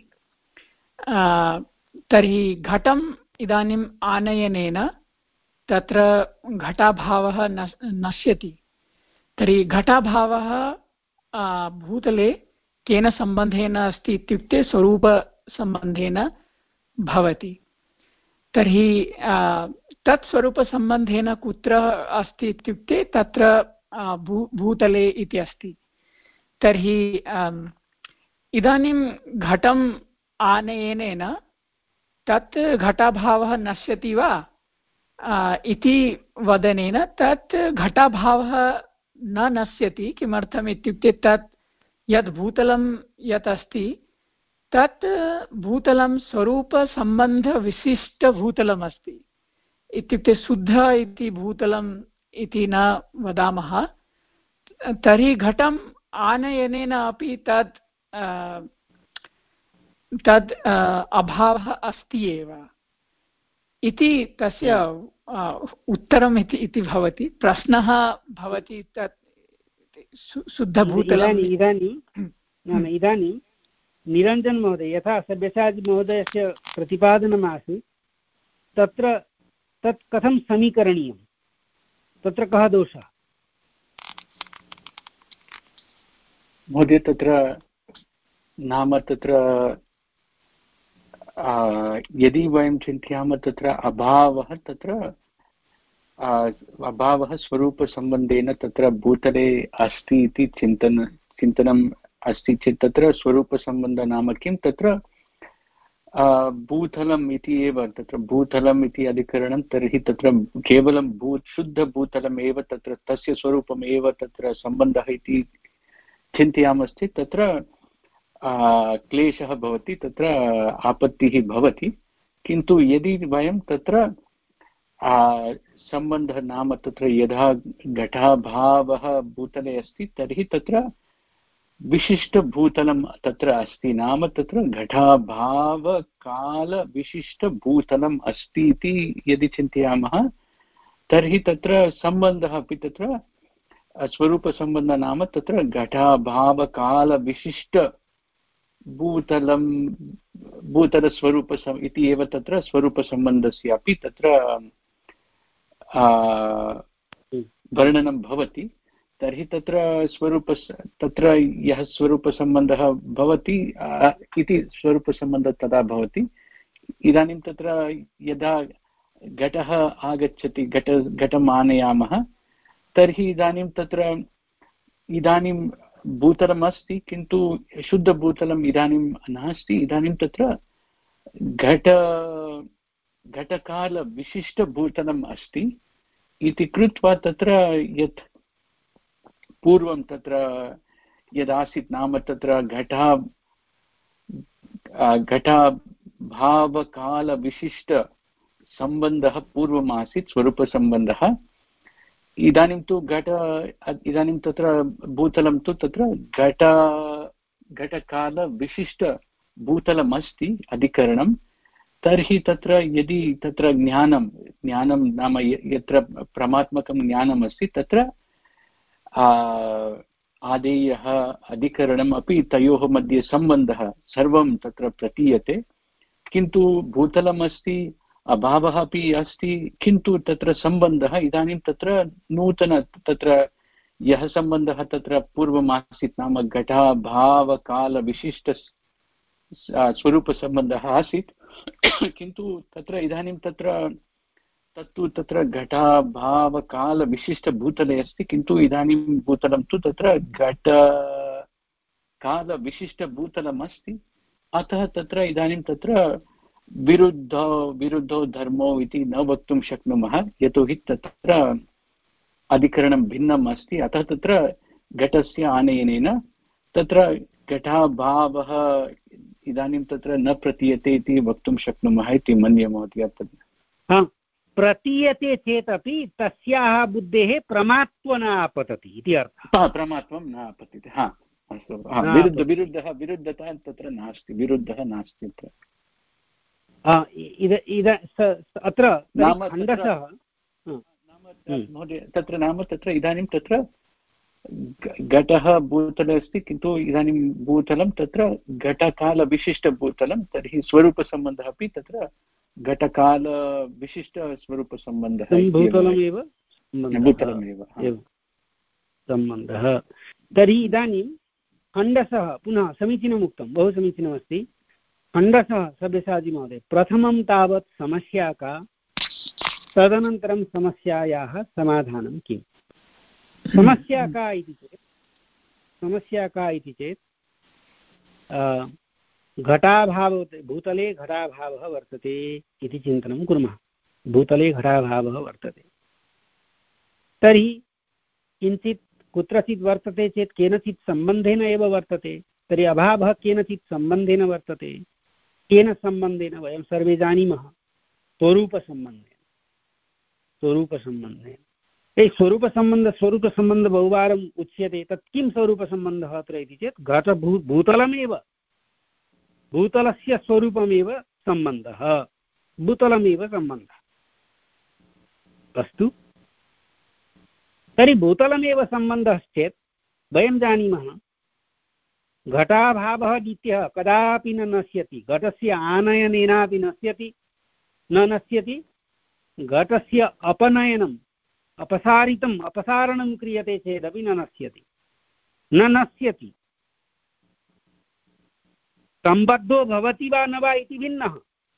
तर्हि घटम् इदानीम् आनयनेन तत्र घटाभावः नश्यति। तर्हि घटाभावः भूतले केन सम्बन्धेन अस्ति इत्युक्ते स्वरूपसम्बन्धेन भवति। तर्हि तत् स्वरूपसम्बन्धेन कुत्र अस्ति इत्युक्ते तत्र भू भूतले इति अस्ति। तर्हि इदानीं घटम् आनयनेन तत् घटाभावः नश्यति वा इति वदनेन तत् घटाभावः न नश्यति। किमर्थम् इत्युक्ते तत् यद् भूतलं यत् अस्ति तत् भूतलं स्वरूपसम्बन्धविशिष्टभूतलम् अस्ति। इत्युक्ते शुद्ध इति भूतलम् इति न वदामः। तर्हि घटम् आनयनेन अपि तद् तद् अभावः अस्ति एव इति तस्य उत्तरम् इति इति भवति। प्रश्नः भवति तत् शुद्धभूतलम्।
इदानीं नाम इदानीं निरञ्जन महोदय यथा सब्यसाचि महोदयस्य प्रतिपादनमासीत् तत्र तत् कथं समीकरणीयं, तत्र कः दोषः
महोदय? तत्र नाम तत्र यदि वयं चिन्तयामः तत्र अभावः तत्र अभावः स्वरूपसम्बन्धेन तत्र भूतले अस्ति इति चिन्तन चिन्तनम् अस्ति चेत् तत्र स्वरूपसम्बन्धः नाम किं? तत्र भूतलम् इति एव, तत्र भूतलम् इति अधिकरणं। तर्हि तत्र केवलं भू शुद्धभूतलम् एव तत्र तस्य स्वरूपम् एव तत्र सम्बन्धः इति चिन्तयामश्चेत् तत्र क्लेशः भवति, तत्र आपत्तिः भवति। किन्तु यदि वयं तत्र सम्बन्धः नाम तत्र यदा घटाभावः भूतले अस्ति तर्हि तत्र विशिष्टभूतलं तत्र अस्ति, नाम तत्र घटाभावकालविशिष्टभूतलम् अस्ति इति यदि चिन्तयामः तर्हि तत्र सम्बन्धः अपि तत्र स्वरूपसम्बन्धः नाम तत्र घटाभावकालविशिष्ट भूतलं भूतलस्वरूप इति एव तत्र स्वरूपसम्बन्धस्य अपि तत्र वर्णनं भवति। तर्हि तत्र स्वरूप तत्र यः स्वरूपसम्बन्धः भवति इति स्वरूपसम्बन्धः तदा भवति। इदानीं तत्र यदा घटः आगच्छति, घट घटम् आनयामः तर्हि इदानीं तत्र इदानीं भूतलम् अस्ति किन्तु शुद्धभूतलम् इदानीं नास्ति। इदानीं तत्र घट घटकालविशिष्टभूतलम् अस्ति इति कृत्वा तत्र यत् पूर्वं तत्र यदासीत् नाम तत्र घटा घटाभावकालविशिष्टसम्बन्धः पूर्वमासीत् स्वरूपसम्बन्धः। इदानीं तु घट इदानीं तत्र भूतलं तु तत्र घट घटकालविशिष्टभूतलम् अस्ति अधिकरणं। तर्हि तत्र यदि तत्र ज्ञानं ज्ञानं नाम यत्र परमात्मकं ज्ञानम् अस्ति तत्र आदेयः अधिकरणम् अपि तयोः मध्ये सम्बन्धः सर्वं तत्र प्रतीयते। किन्तु भूतलम् अस्ति, अभावः अपि अस्ति, किन्तु तत्र सम्बन्धः इदानीं तत्र नूतन तत्र यः सम्बन्धः तत्र पूर्वमासीत् नाम घटाभावकालविशिष्ट स्वरूपसम्बन्धः आसीत् किन्तु तत्र इदानीं तत्र तत्तु तत्र घटाभावकालविशिष्टभूतले अस्ति, किन्तु इदानीं भूतलं तु तत्र घटकालविशिष्टभूतलम् अस्ति। अतः तत्र इदानीं तत्र विरुद्धो विरुद्धो धर्मो इति न वक्तुं शक्नुमः, यतोहि तत्र अधिकरणं भिन्नम् अस्ति। अतः तत्र घटस्य आनयनेन तत्र घटाभावः इदानीं तत्र न प्रतीयते इति वक्तुं शक्नुमः इति मन्ये महोदय।
हा, प्रतीयते चेदपि तस्याः बुद्धेः प्रमात्व न आपतति इति अर्थः।
प्रमात्वं न आपतति। हा, अस्तु। विरुद्ध विरुद्धः विरुद्धता तत्र नास्ति, विरुद्धः नास्ति अत्र।
अत्र खण्डशः
महोदय तत्र नाम तत्र इदानीं तत्र घटः भूतले अस्ति, किन्तु इदानीं भूतलं तत्र घटकालविशिष्टभूतलं, तर्हि स्वरूपसम्बन्धः अपि तत्र घटकालविशिष्टस्वरूपसम्बन्धः
भूतलमेव
भूतलमेव
सम्बन्धः। तर्हि इदानीं खण्डशः पुनः समीचीनम् उक्तं, बहु समीचीनमस्ति। खण्डशः सव्यसाची महोदय, प्रथमं तावत् समस्या का, तदनन्तरं समस्यायाः समाधानं किम्। समस्या का इति चेत् समस्या का इति चेत् घटाभाव, भूतले घटाभावः वर्तते इति चिन्तनं कुर्मः। भूतले घटाभावः वर्तते, तर्हि किञ्चित् कुत्रचित् वर्तते चेत् केनचित् सम्बन्धेन एव वर्तते। तर्हि अभावः केनचित् सम्बन्धेन वर्तते। केन सम्बन्धेन वयं सर्वे जानीमः, स्वरूपसम्बन्धेन। स्वरूपसम्बन्धेन ए स्वरूपसम्बन्ध स्वरूपसम्बन्ध बहुवारम् उच्यते। तत् किं स्वरूपसम्बन्धः अत्र इति चेत् घटभू भूतलमेव, भूतलस्य स्वरूपमेव सम्बन्धः, भूतलमेव सम्बन्धः। अस्तु, तर्हि भूतलमेव सम्बन्धश्चेत् वयं जानीमः घटाभावः नित्यः कदापि न नश्यति, घटस्य आनयनेनापि नश्यति न नश्यति, घटस्य अपनयनम् अपसारितम् अपसारणं क्रियते चेदपि न नश्यति न नश्यति सम्बद्धो भवति वा न वा इति भिन्नः,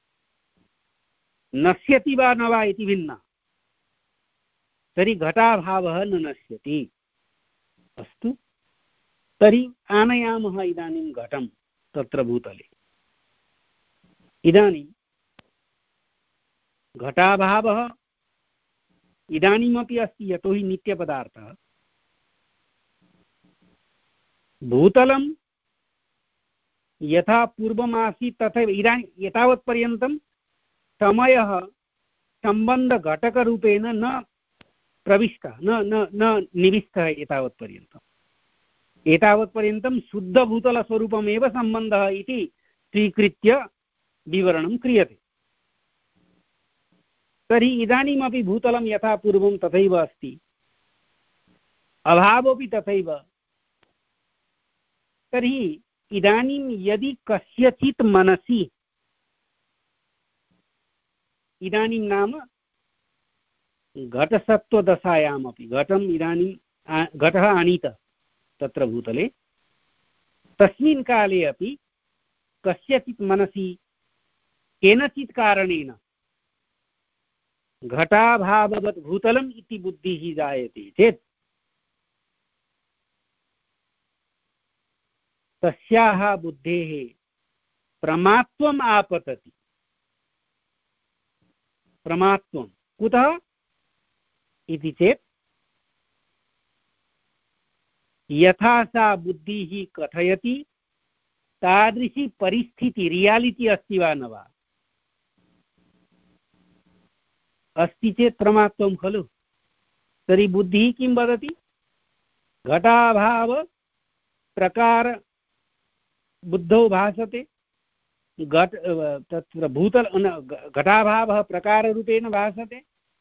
नश्यति वा न वा इति भिन्नः। तर्हि घटाभावः न नश्यति। अस्तु, तर्हि आनयामः इदानीं घटं तत्र भूतले। इदानीं घटाभावः इदानीमपि अस्ति, यतोहि नित्यपदार्थः। भूतलं यथा पूर्वमासीत् तथैव इदानीं एतावत्पर्यन्तं समयः सम्बन्धघटकरूपेण न प्रविष्टः, न न न निविष्टः। एतावत्पर्यन्तम् एतावत्पर्यन्तं शुद्धभूतलस्वरूपमेव सम्बन्धः इति स्वीकृत्य विवरणं क्रियते। तर्हि इदानीमपि भूतलं यथा पूर्वं तथैव अस्ति, अभावोऽपि तथैव। तर्हि इदानीं यदि कस्यचित् मनसि, इदानीं नाम घटसत्त्वदशायामपि घटम् इदानीं घटः आनीतः तत्र भूतले, तस्मिन् काले अपि कस्यचित् मनसि केनचित् कारणेन घटाभाववत् भूतलम् इति बुद्धिः जायते चेत् तस्याः बुद्धेः प्रमात्वम् आपतति। प्रमात्वं कुतः इति चेत् यथा सा बुद्धिः कथयति तादृशी परिस्थिति रियालिटी अस्ति वा न वा, अस्ति चेत् प्रमात्वं खलु। तर्हि बुद्धिः किं वदति, घटाभाव प्रकार बुद्धौ भासते, घट तत्र भूतल घटाभावः प्रकाररूपेण भासते,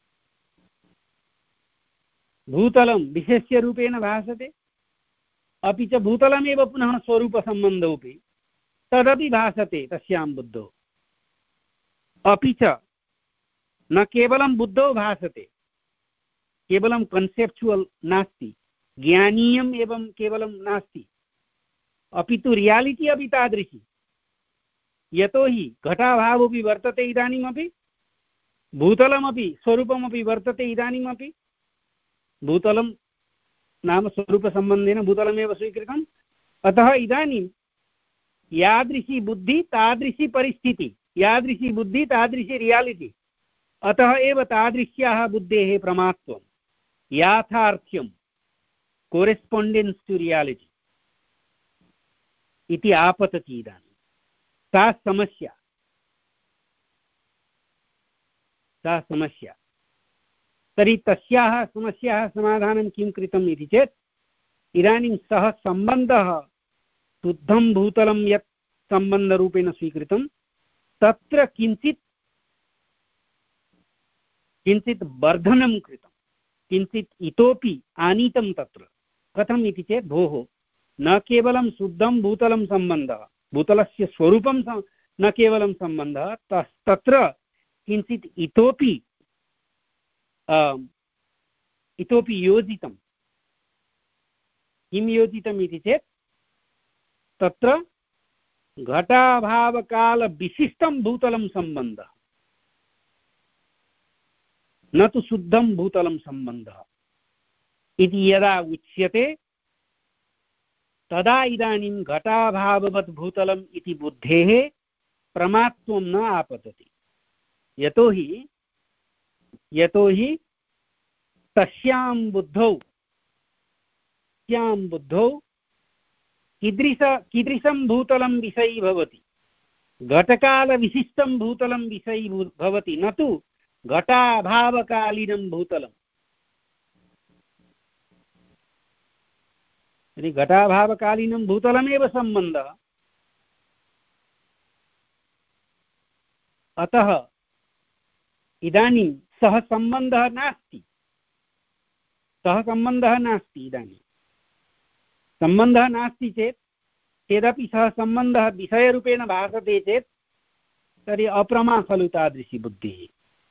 भूतलं विशेष्यरूपेण भासते, अपि च भूतलमेव पुनः स्वरूपसम्बन्धोऽपि तदपि भासते तस्यां बुद्धौ। अपि च न केवलं बुद्धौ भासते, केवलं कन्सेप्चुअल नास्ति, ज्ञानीयम् एवं केवलं नास्ति, अपि तु रियालिटी अपि तादृशी। यतोहि घटाभावोऽपि वर्तते इदानीमपि, भूतलमपि स्वरूपमपि वर्तते इदानीमपि। भूतलं नाम स्वरूपसम्बन्धेन भूतलमेव स्वीकृतम्। अतः इदानीं यादृशी बुद्धि तादृशी परिस्थिति, यादृशी बुद्धिः तादृशी रियालिटि। अतः एव तादृश्याः बुद्धेः प्रमात्वं याथार्थ्यं कोरेस्पोण्डेन्स् टु रियालिटि इति आपतति इदानीं। सा समस्या सा समस्या तर्हि तस्याः समस्याः समाधानं किं कृतम् इति चेत् इदानीं सः सम्बन्धः शुद्धं भूतलं यत् सम्बन्धरूपेण स्वीकृतं तत्र किञ्चित् किञ्चित् वर्धनं कृतं, किञ्चित् इतोपि आनीतं तत्र। कथम् इति चेत् भोः न केवलं शुद्धं भूतलं सम्बन्धः, भूतलस्य स्वरूपं न केवलं सम्बन्धः, तत्र किञ्चित् इतोपि इतोपि योजितं। किं योजितम् इति चेत् तत्र घटाभावकालविशिष्टं भूतलं सम्बन्धः, न तु शुद्धं भूतलं सम्बन्धः इति यदा उच्यते तदा इदानीं घटाभाववत् भूतलम् इति बुद्धेः प्रमात्वं न आपतति। यतोहि यतोहि तस्यां बुद्धौ तस्यां बुद्धौ कीदृश कीदृशं भूतलं विषयी भवति, घटकालविशिष्टं भूतलं विषयी भवति, न तु घटाभावकालीनं भूतलं। यदि घटाभावकालीनं भूतलमेव सम्बन्धः, अतः इदानीं सः सम्बन्धः नास्ति, सः सम्बन्धः नास्ति। इदानीं सम्बन्धः नास्ति चेत् चेदपि सः सम्बन्धः विषयरूपेण भासते चेत् तर्हि अप्रमा खलु तादृशी बुद्धिः।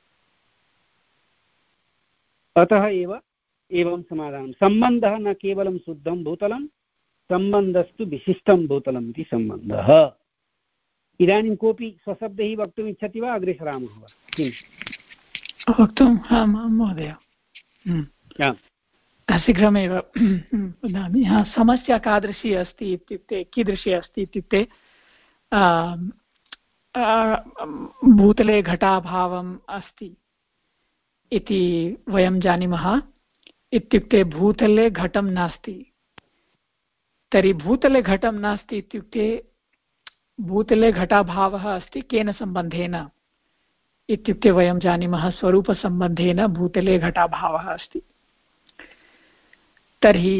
अतः एव एवं समाधानं। सम्बन्धः न केवलं शुद्धं भूतलं, सम्बन्धस्तु विशिष्टं भूतलम् इति सम्बन्धः। इदानीं कोऽपि स्वशब्दैः वक्तुम् इच्छति वा? अग्रे सरामः वा? किं
वक्तुं? आं महोदय, शीघ्रमेव वदामि। समस्या कादृशी अस्ति इत्युक्ते कीदृशी अस्ति इत्युक्ते भूतले घटाभावम् अस्ति इति वयं जानीमः। इत्युक्ते भूतले घटं नास्ति। तर्हि भूतले घटं नास्ति इत्युक्ते भूतले घटाभावः अस्ति केन सम्बन्धेन इत्युक्ते वयं जानीमः स्वरूपसम्बन्धेन भूतले घटाभावः अस्ति। तर्हि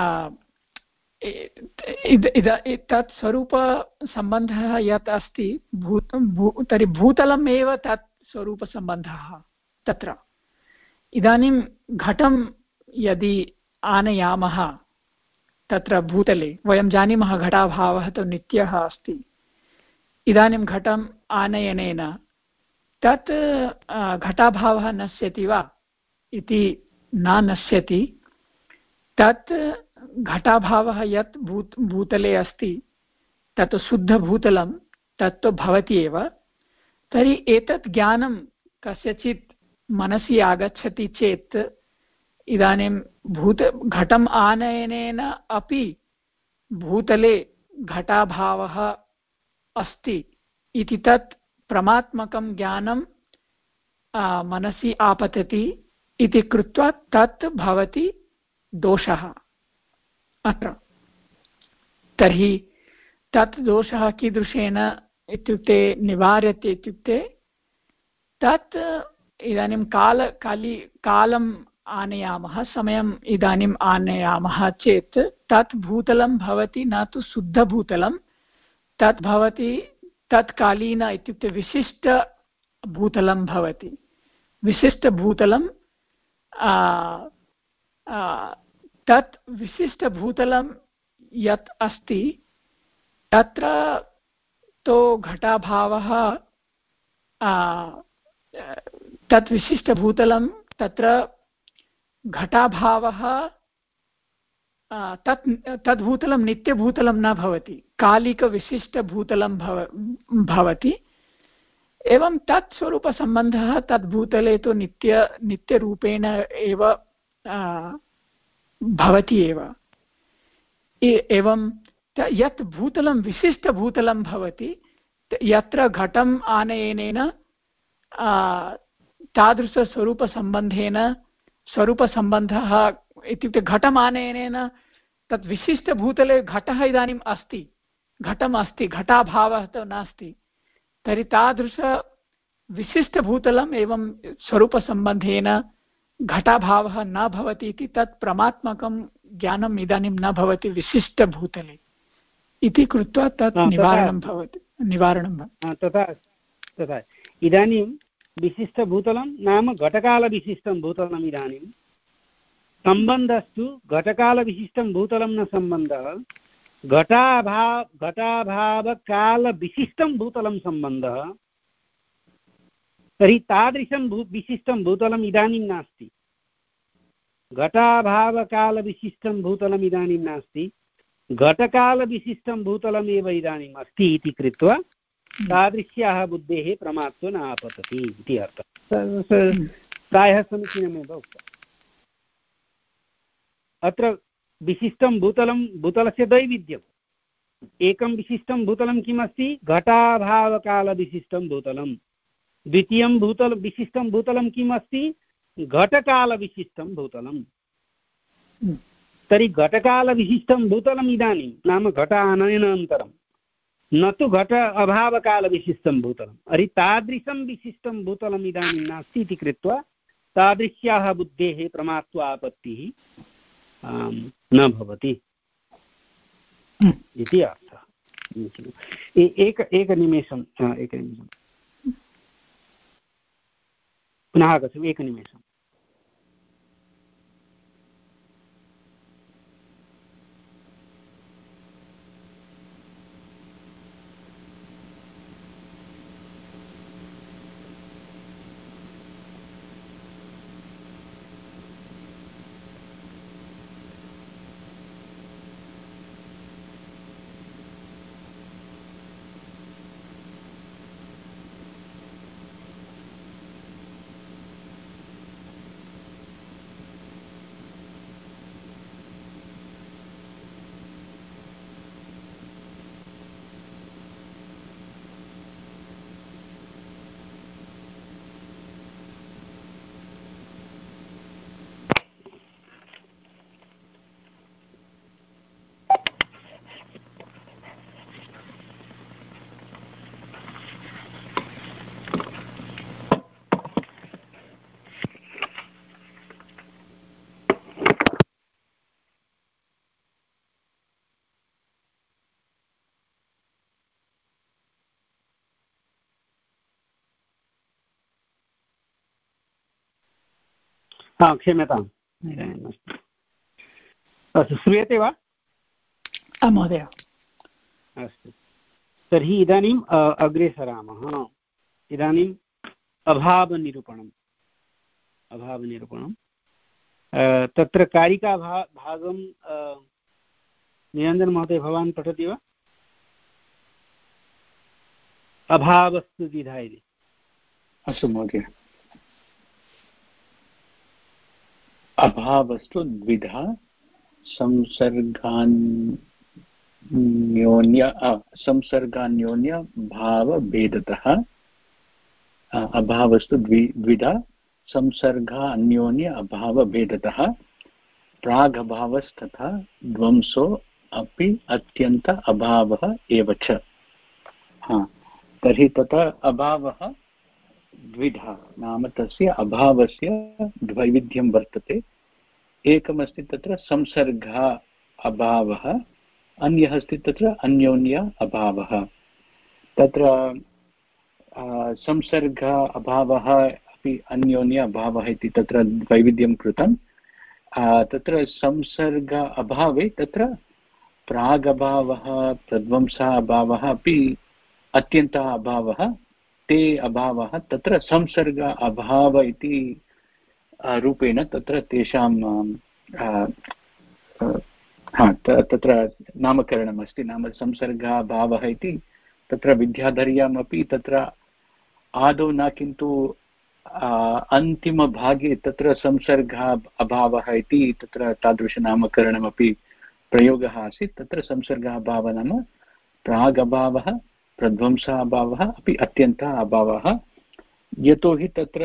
तत् स्वरूपसम्बन्धः यत् अस्ति भूत भू तर्हि भूतलम् एव तत् स्वरूपसम्बन्धः तत्र। इदानीं घटं यदि आनयामः तत्र भूतले, वयं जानीमः घटाभावः तु नित्यः अस्ति। इदानीं घटम् आनयनेन तत् घटाभावः नश्यति वा इति न नश्यति। तत् घटाभावः यत् भूत भूतले अस्ति तत् शुद्धभूतलं तत्तु भवति एव। तर्हि एतत् ज्ञानं कस्यचित् मनसि आगच्छति चेत् इदानीं भूत घटम् आनयनेन अपि भूतले घटाभावः अस्ति इति तत् प्रमात्मकं ज्ञानं मनसि आपतति इति कृत्वा तत् भवति दोषः अत्र। तर्हि तत् दोषः कीदृशेन इत्युक्ते निवार्यते इत्युक्ते तत् इदानीं काल काली कालम् आनयामः, समयम् इदानीम् आनयामः चेत् तत् भूतलं भवति न तु शुद्धभूतलं, तत् भवति तत्कालीन इत्युक्ते विशिष्टभूतलं भवति। विशिष्टभूतलं तत् विशिष्टभूतलं यत् अस्ति तत्र तो घटाभावः तत् विशिष्टभूतलं तत्र घटाभावः तत् तद्भूतलं नित्यभूतलं न भवति, कालिकविशिष्टभूतलं भव भवति। एवं तत् स्वरूपसम्बन्धः तद्भूतले तु नित्य नित्यरूपेण एव भवति एव। एवं यत् भूतलं विशिष्टभूतलं भवति यत्र घटम् आनयनेन तादृशस्वरूपसम्बन्धेन स्वरूपसम्बन्धः इत्युक्ते घटम् आनयनेन तत् विशिष्टभूतले घटः इदानीम् अस्ति, घटम् अस्ति, घटाभावः तु नास्ति, तर्हि तादृशविशिष्टभूतलम् एवं स्वरूपसम्बन्धेन घटाभावः न भवति इति तत् प्रमात्मकं ज्ञानम् इदानीं न भवति विशिष्टभूतले इति कृत्वा तत् निवारणं भवति निवारणं
तथा तथा इदानीं विशिष्टभूतलं नाम घटकालविशिष्टं भूतलम् इदानीं सम्बन्धस्तु घटकालविशिष्टं भूतलं न सम्बन्धः, घटाभाव घटाभावकालविशिष्टं भूतलं सम्बन्धः। तर्हि तादृशं भू विशिष्टं भूतलम् इदानीं नास्ति, घटाभावकालविशिष्टं भूतलम् इदानीं नास्ति, घटकालविशिष्टं भूतलमेव इदानीम् अस्ति इति कृत्वा तादृश्याः बुद्धेः प्रमात्व न आपतति इति अर्थः। प्रायः समीचीनमेव उक्तम्। अत्र विशिष्टं भूतलं भूतलस्य दैविध्यम्, एकं विशिष्टं भूतलं किमस्ति, घटाभावकालविशिष्टं भूतलं। द्वितीयं भूतल विशिष्टं भूतलं किम् अस्ति, घटकालविशिष्टं भूतलं। तर्हि घटकालविशिष्टं भूतलम् इदानीं नाम घट आनयनानन्तरं न तु घट अभावकालविशिष्टं भूतलं। अरे तादृशं विशिष्टं भूतलम् इदानीं नास्ति इति कृत्वा तादृश्याः बुद्धेः प्रमात्व आपत्तिः न भवति इति अर्थः। एक एकनिमेषम् एकनिमेषम् पुनः आगच्छतु, एकनिमेषम्। हा क्षम्यताम्, अस्तु श्रूयते वा?
महोदय
अस्तु, तर्हि इदानीम् अग्रे सरामः। इदानीम् अभावनिरूपणम् अभावनिरूपणं तत्र कारिका भा भागं निरञ्जनमहोदय भवान् पठति वा? अभावस्तु द्विधा इति।
अस्तु महोदय। अभावस्तु द्विधा संसर्गान्योन्य संसर्गान्योन्य भावभेदतः अभावस्तु द्वि द्विधा संसर्गान्योन्य अभावभेदतः प्रागभावस्तथा ध्वंसो अपि अत्यन्त अभावः एव च। हा, तर्हि तथा अभावः द्विधा नाम तस्य अभावस्य द्वैविध्यं वर्तते। एकमस्ति तत्र संसर्गः अभावः, अन्यः अस्ति तत्र अन्योन्य अभावः। तत्र संसर्गः अभावः अपि अन्योन्य अभावः इति तत्र द्वैविध्यं कृतं। तत्र संसर्ग अभावे तत्र प्रागभावः प्रध्वंसः अभावः अपि अत्यन्तः अभावः, ते अभावः तत्र संसर्ग अभाव इति रूपेण तत्र तेषां हा तत्र नामकरणमस्ति। नाम संसर्गः अभावः इति तत्र विद्याधर्यामपि तत्र आदौ न, किन्तु अन्तिमभागे तत्र संसर्गः अभावः इति तत्र तादृशनामकरणमपि प्रयोगः आसीत्। तत्र संसर्गः अभावः नाम प्रागभावः प्रध्वंस अभावः अपि अत्यन्त अभावः यतोहि तत्र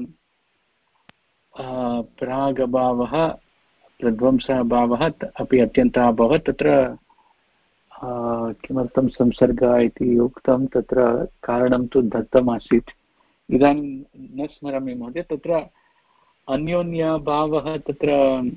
प्रागभावः प्रध्वंस अभावः अपि अत्यन्त अभावः तत्र किमर्थं संसर्ग इति उक्तं तत्र कारणं तु दत्तमासीत् इदानीं न स्मरामि महोदय तत्र अन्योन्यभावः तत्र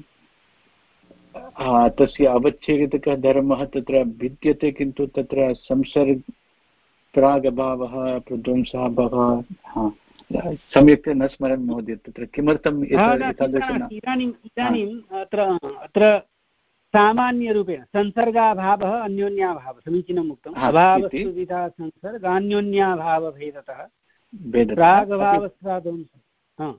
तस्य अवच्छेदकः धर्मः तत्र भिद्यते किन्तु तत्र संसर्ग प्रागभावः प्रध्वंसाभावः सम्यक् न स्मरामि महोदय तत्र किमर्थम् एतादृशम्
इदानीम् इदानीम् अत्र अत्र सामान्यरूपेण संसर्गाभावः अन्योन्याभावः समीचीनम् उक्तम् अभावस्तु विधा संसर्गान्योन्याभावभेदतः प्रागभावस्वादंशः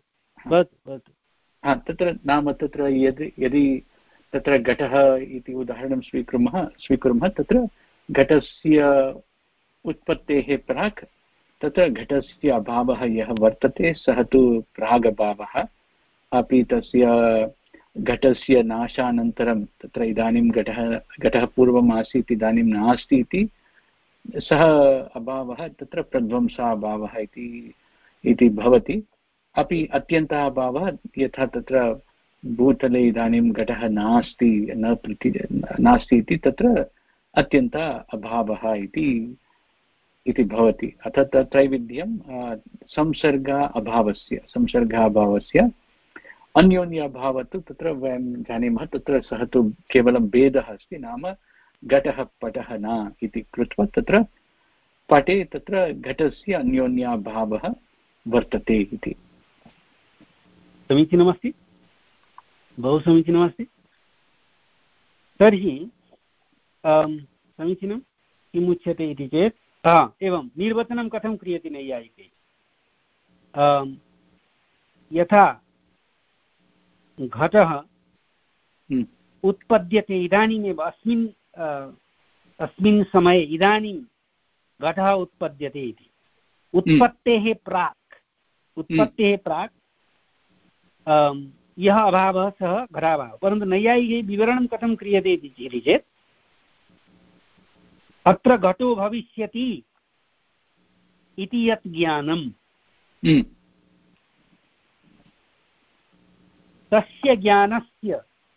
तत्र नाम तत्र यदि यदि तत्र घटः इति उदाहरणं स्वीकुर्मः स्वीकुर्मः तत्र घटस्य उत्पत्तेः प्राक् तत्र घटस्य अभावः यः वर्तते सः तु प्रागभावः अपि तस्य घटस्य नाशानन्तरं तत्र इदानीं घटः घटः पूर्वम् आसीत् इदानीं नास्ति इति सः अभावः तत्र प्रध्वंसाभावः इति इति भवति अपि अत्यन्तः अभावः यथा तत्र भूतले इदानीं घटः नास्ति न प्रति नास्ति इति तत्र अत्यन्त अभावः इति इति भवति अतः त्रैविध्यं संसर्ग अभावस्य संसर्गाभावस्य अन्योन्यभावः तु तत्र वयं जानीमः तत्र सः तु केवलं भेदः अस्ति नाम घटः पटः न इति कृत्वा तत्र पटे तत्र घटस्य अन्योन्यभावः वर्तते इति
समीचीनमस्ति बहु समीचीनमस्ति तर्हि समीचीनं किम् उच्यते इति चेत् एवं निर्वचनं कथं क्रियते नैयायिकैः यथा घटः उत्पद्यते इदानीमेव अस्मिन् अस्मिन् समये इदानीं घटः उत्पद्यते इति उत्पत्तेः प्राक् उत्पत्तेः प्राक् यः अभावः सः घटाभावः परन्तु नैयायिकैः विवरणं कथं क्रियते इति चेत् अत्र घटो भविष्यति इति यत् ज्ञानं तस्य ज्ञानस्य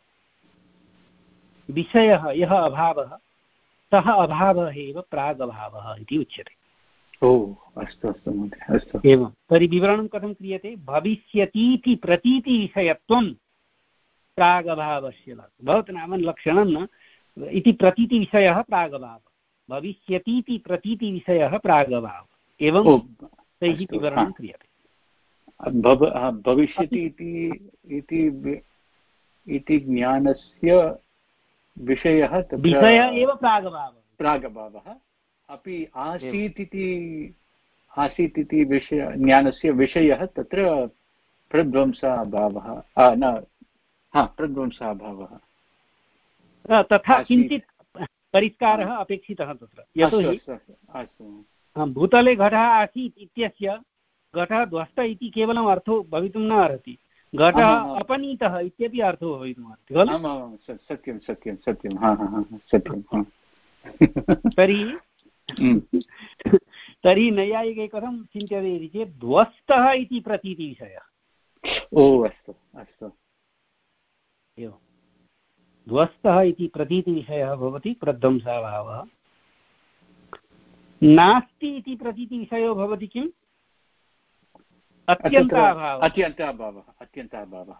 विषयः यः अभावः सः अभावः एव प्रागभावः इति उच्यते।
ओ अस्तु अस्तु महोदय अस्तु
एवं तर्हि विवरणं कथं क्रियते भविष्यतीति प्रतीतिविषयत्वं प्रागभावस्य भवतु नाम लक्षणं न इति प्रतीतिविषयः प्रागभावः भविष्यतीति प्रतीतिविषयः प्रागभावः एवं तैः विवरणं क्रियते।
भविष्यति इति ज्ञानस्य विषयः
विषय एव प्रागभावः
प्रागभावः अपि आसीत् इति आसीत् इति विषय ज्ञानस्य विषयः तत्र प्रध्वंसाभावः न हा प्रध्वंसाभावः
तथा किञ्चित् परिष्कारः अपेक्षितः तत्र यतोहि भूतले घटः आसीत् इत्यस्य घटः ध्वस्त इति केवलम् अर्थो भवितुं न अर्हति घटः अपनीतः इत्यपि अर्थो भवितुम् अर्हति खलु
सत्यं सत्यं सत्यं हा हा सत्यं
तर्हि तर्हि नैयायिकैः कथं चिन्त्यते इति चेत् ध्वस्तः इति प्रतीतिविषयः
ओ अस्तु अस्तु
एवं ध्वस्तः इति प्रतीतिविषयः भवति प्रध्वंसाभावः नास्ति इति प्रतीतिविषयो भवति किम् अत्यन्ताभावः
अत्यन्ताभावः अत्यन्ताभावः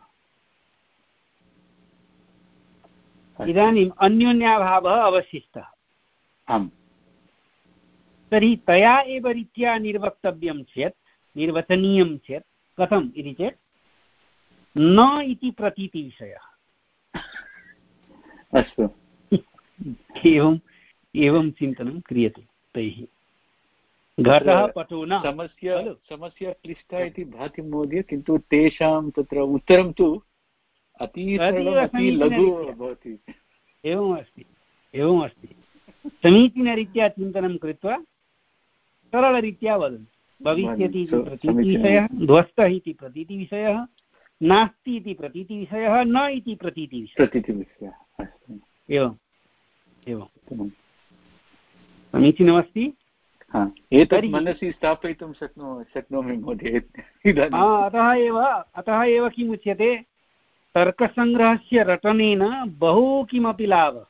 इदानीम् अन्योन्याभावः अवशिष्टः
आम्
तर्हि तया एव रीत्या निर्वक्तव्यं चेत् निर्वचनीयं चेत् कथम् इति चेत् न इति प्रतीतिविषयः
अस्तु
एवं एवं चिन्तनं क्रियते तैः घटः पटो न
समस्या समस्या क्लिष्टा इति भाति महोदय किन्तु तेषां तत्र उत्तरं तु अति अति लघु भवति
एवम् अस्ति एवम् अस्ति समीचीनरीत्या चिन्तनं कृत्वा सरलरीत्या वदन्ति भविष्यति इति प्रतीतिविषयः ध्वस्तः इति प्रतीतिविषयः नास्ति इति प्रतीतिविषयः न इति प्रतीतिविषयः
प्रतीतिविषयः अस्तु
एवं एवं समीचीनमस्ति
एतत् मनसि स्थापयितुं शक्नो शक्नोमि महोदय इदानीम्।
अतः एव अतः एव किम् उच्यते, तर्कसङ्ग्रहस्य रटनेन बहु किमपि लाभः।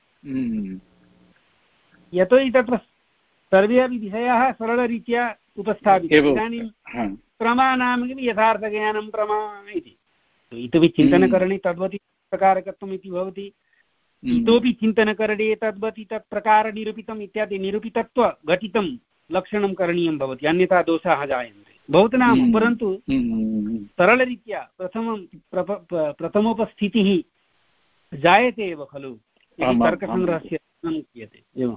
यतोहि तत्र सर्वे अपि विषयाः सरलरीत्या उपस्थापिताः। इदानीं प्रमाणां यथार्थज्ञानं प्रमा इति, इतोपि चिन्तनकरणे तद्वति प्रकारकत्वम् इति भवति, इतोपि चिन्तनकरणे तद्वति तत् प्रकारनिरूपितम् इत्यादि निरूपितत्व घटितं लक्षणं करणीयं भवति, अन्यथा दोषाः जायन्ते भवतु नाम। परन्तु सरलरीत्या प्रथमं प्रथमोपस्थितिः जायते एव खलु तर्कसङ्ग्रहस्य रटनं क्रियते। एवं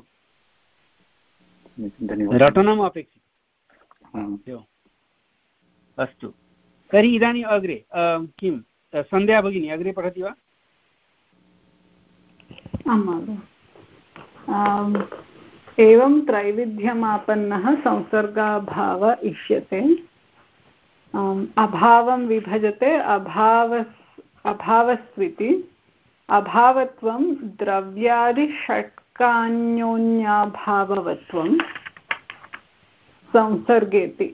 रटनम् अपेक्षितम्। अस्तु, तर्हि इदानीम् अग्रे किं सन्ध्या भगिनी अग्रे पठति वा?
आं महोदय। एवं त्रैविध्यमापन्नः संसर्गाभाव इष्यते। अभावं विभजते अभावस् अभावस्विति। अभावत्वं द्रव्यादिषट्कान्योन्याभाववत्वं संसर्गेति।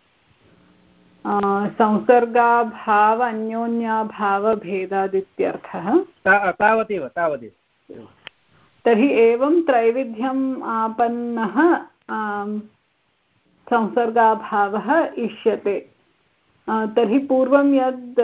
संसर्गाभाव अन्योन्याभावभेदादित्यर्थः।
तावदेव तावदेव।
तर्हि एवं त्रैविध्यम् आपन्नः संसर्गाभावः इष्यते। तर्हि पूर्वं यद्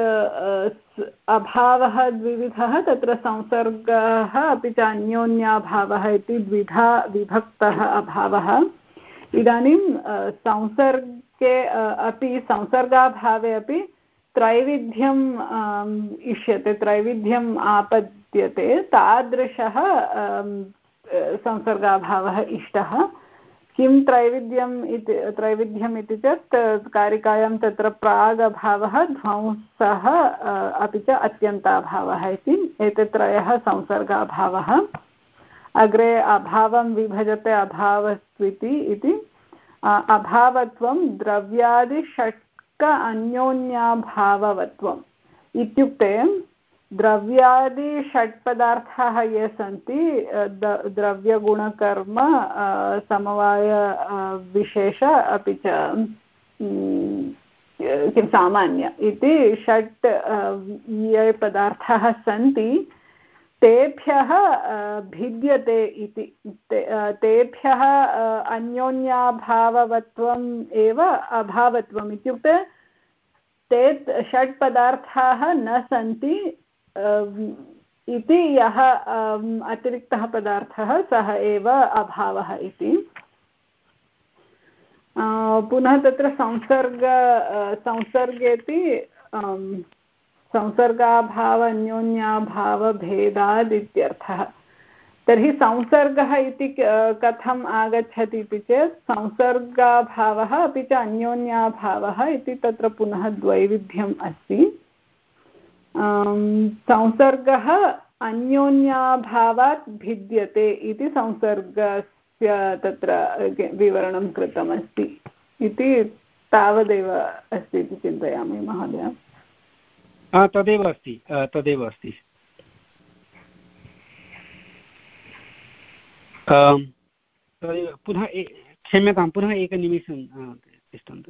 अभावः द्विविधः, तत्र संसर्गः अपि च अन्योन्याभावः इति द्विधा विभक्तः अभावः। इदानीं संसर्गे अपि संसर्गाभावे अपि त्रैविध्यम् इष्यते, त्रैविध्यम् आपद्यते, तादृशः संसर्गाभावः इष्टः। किं त्रैविध्यम् इति त्रैविध्यम् इति चेत् कारिकायां तत्र प्रागभावः, ध्वंसः अपि च अत्यन्ताभावः इति एते त्रयः संसर्गाभावः। अग्रे अभावं विभजते अभावस्त्विति इति। अभावत्वं द्रव्यादिषट्क अन्योन्याभाववत्वम् इत्युक्ते द्रव्यादिषट्पदार्थाः ये सन्ति, द्रव्यगुणकर्म समवाय विशेष अपि च किं सामान्य इति षट् ये पदार्थाः सन्ति, तेभ्यः भिद्यते इति। तेभ्यः अन्योन्याभाववत्वम् एव अभावत्वम् इत्युक्ते ते षट् पदार्थाः न सन्ति इति यः अतिरिक्तः पदार्थः सः एव अभावः इति। पुनः तत्र संसर्ग संसर्गेति संसर्गाभाव अन्योन्याभावभेदादित्यर्थः। तर्हि संसर्गः इति कथम् आगच्छति इति चेत् संसर्गाभावः अपि च अन्योन्याभावः इति तत्र पुनः द्वैविध्यम् अस्ति। संसर्गः अन्योन्याभावात् भिद्यते इति संसर्गस्य तत्र विवरणं कृतमस्ति इति तावदेव अस्ति इति चिन्तयामि महोदय।
तदेव अस्ति तदेव अस्ति पुनः क्षम्यतां, पुनः एकनिमेषं तिष्ठन्तु।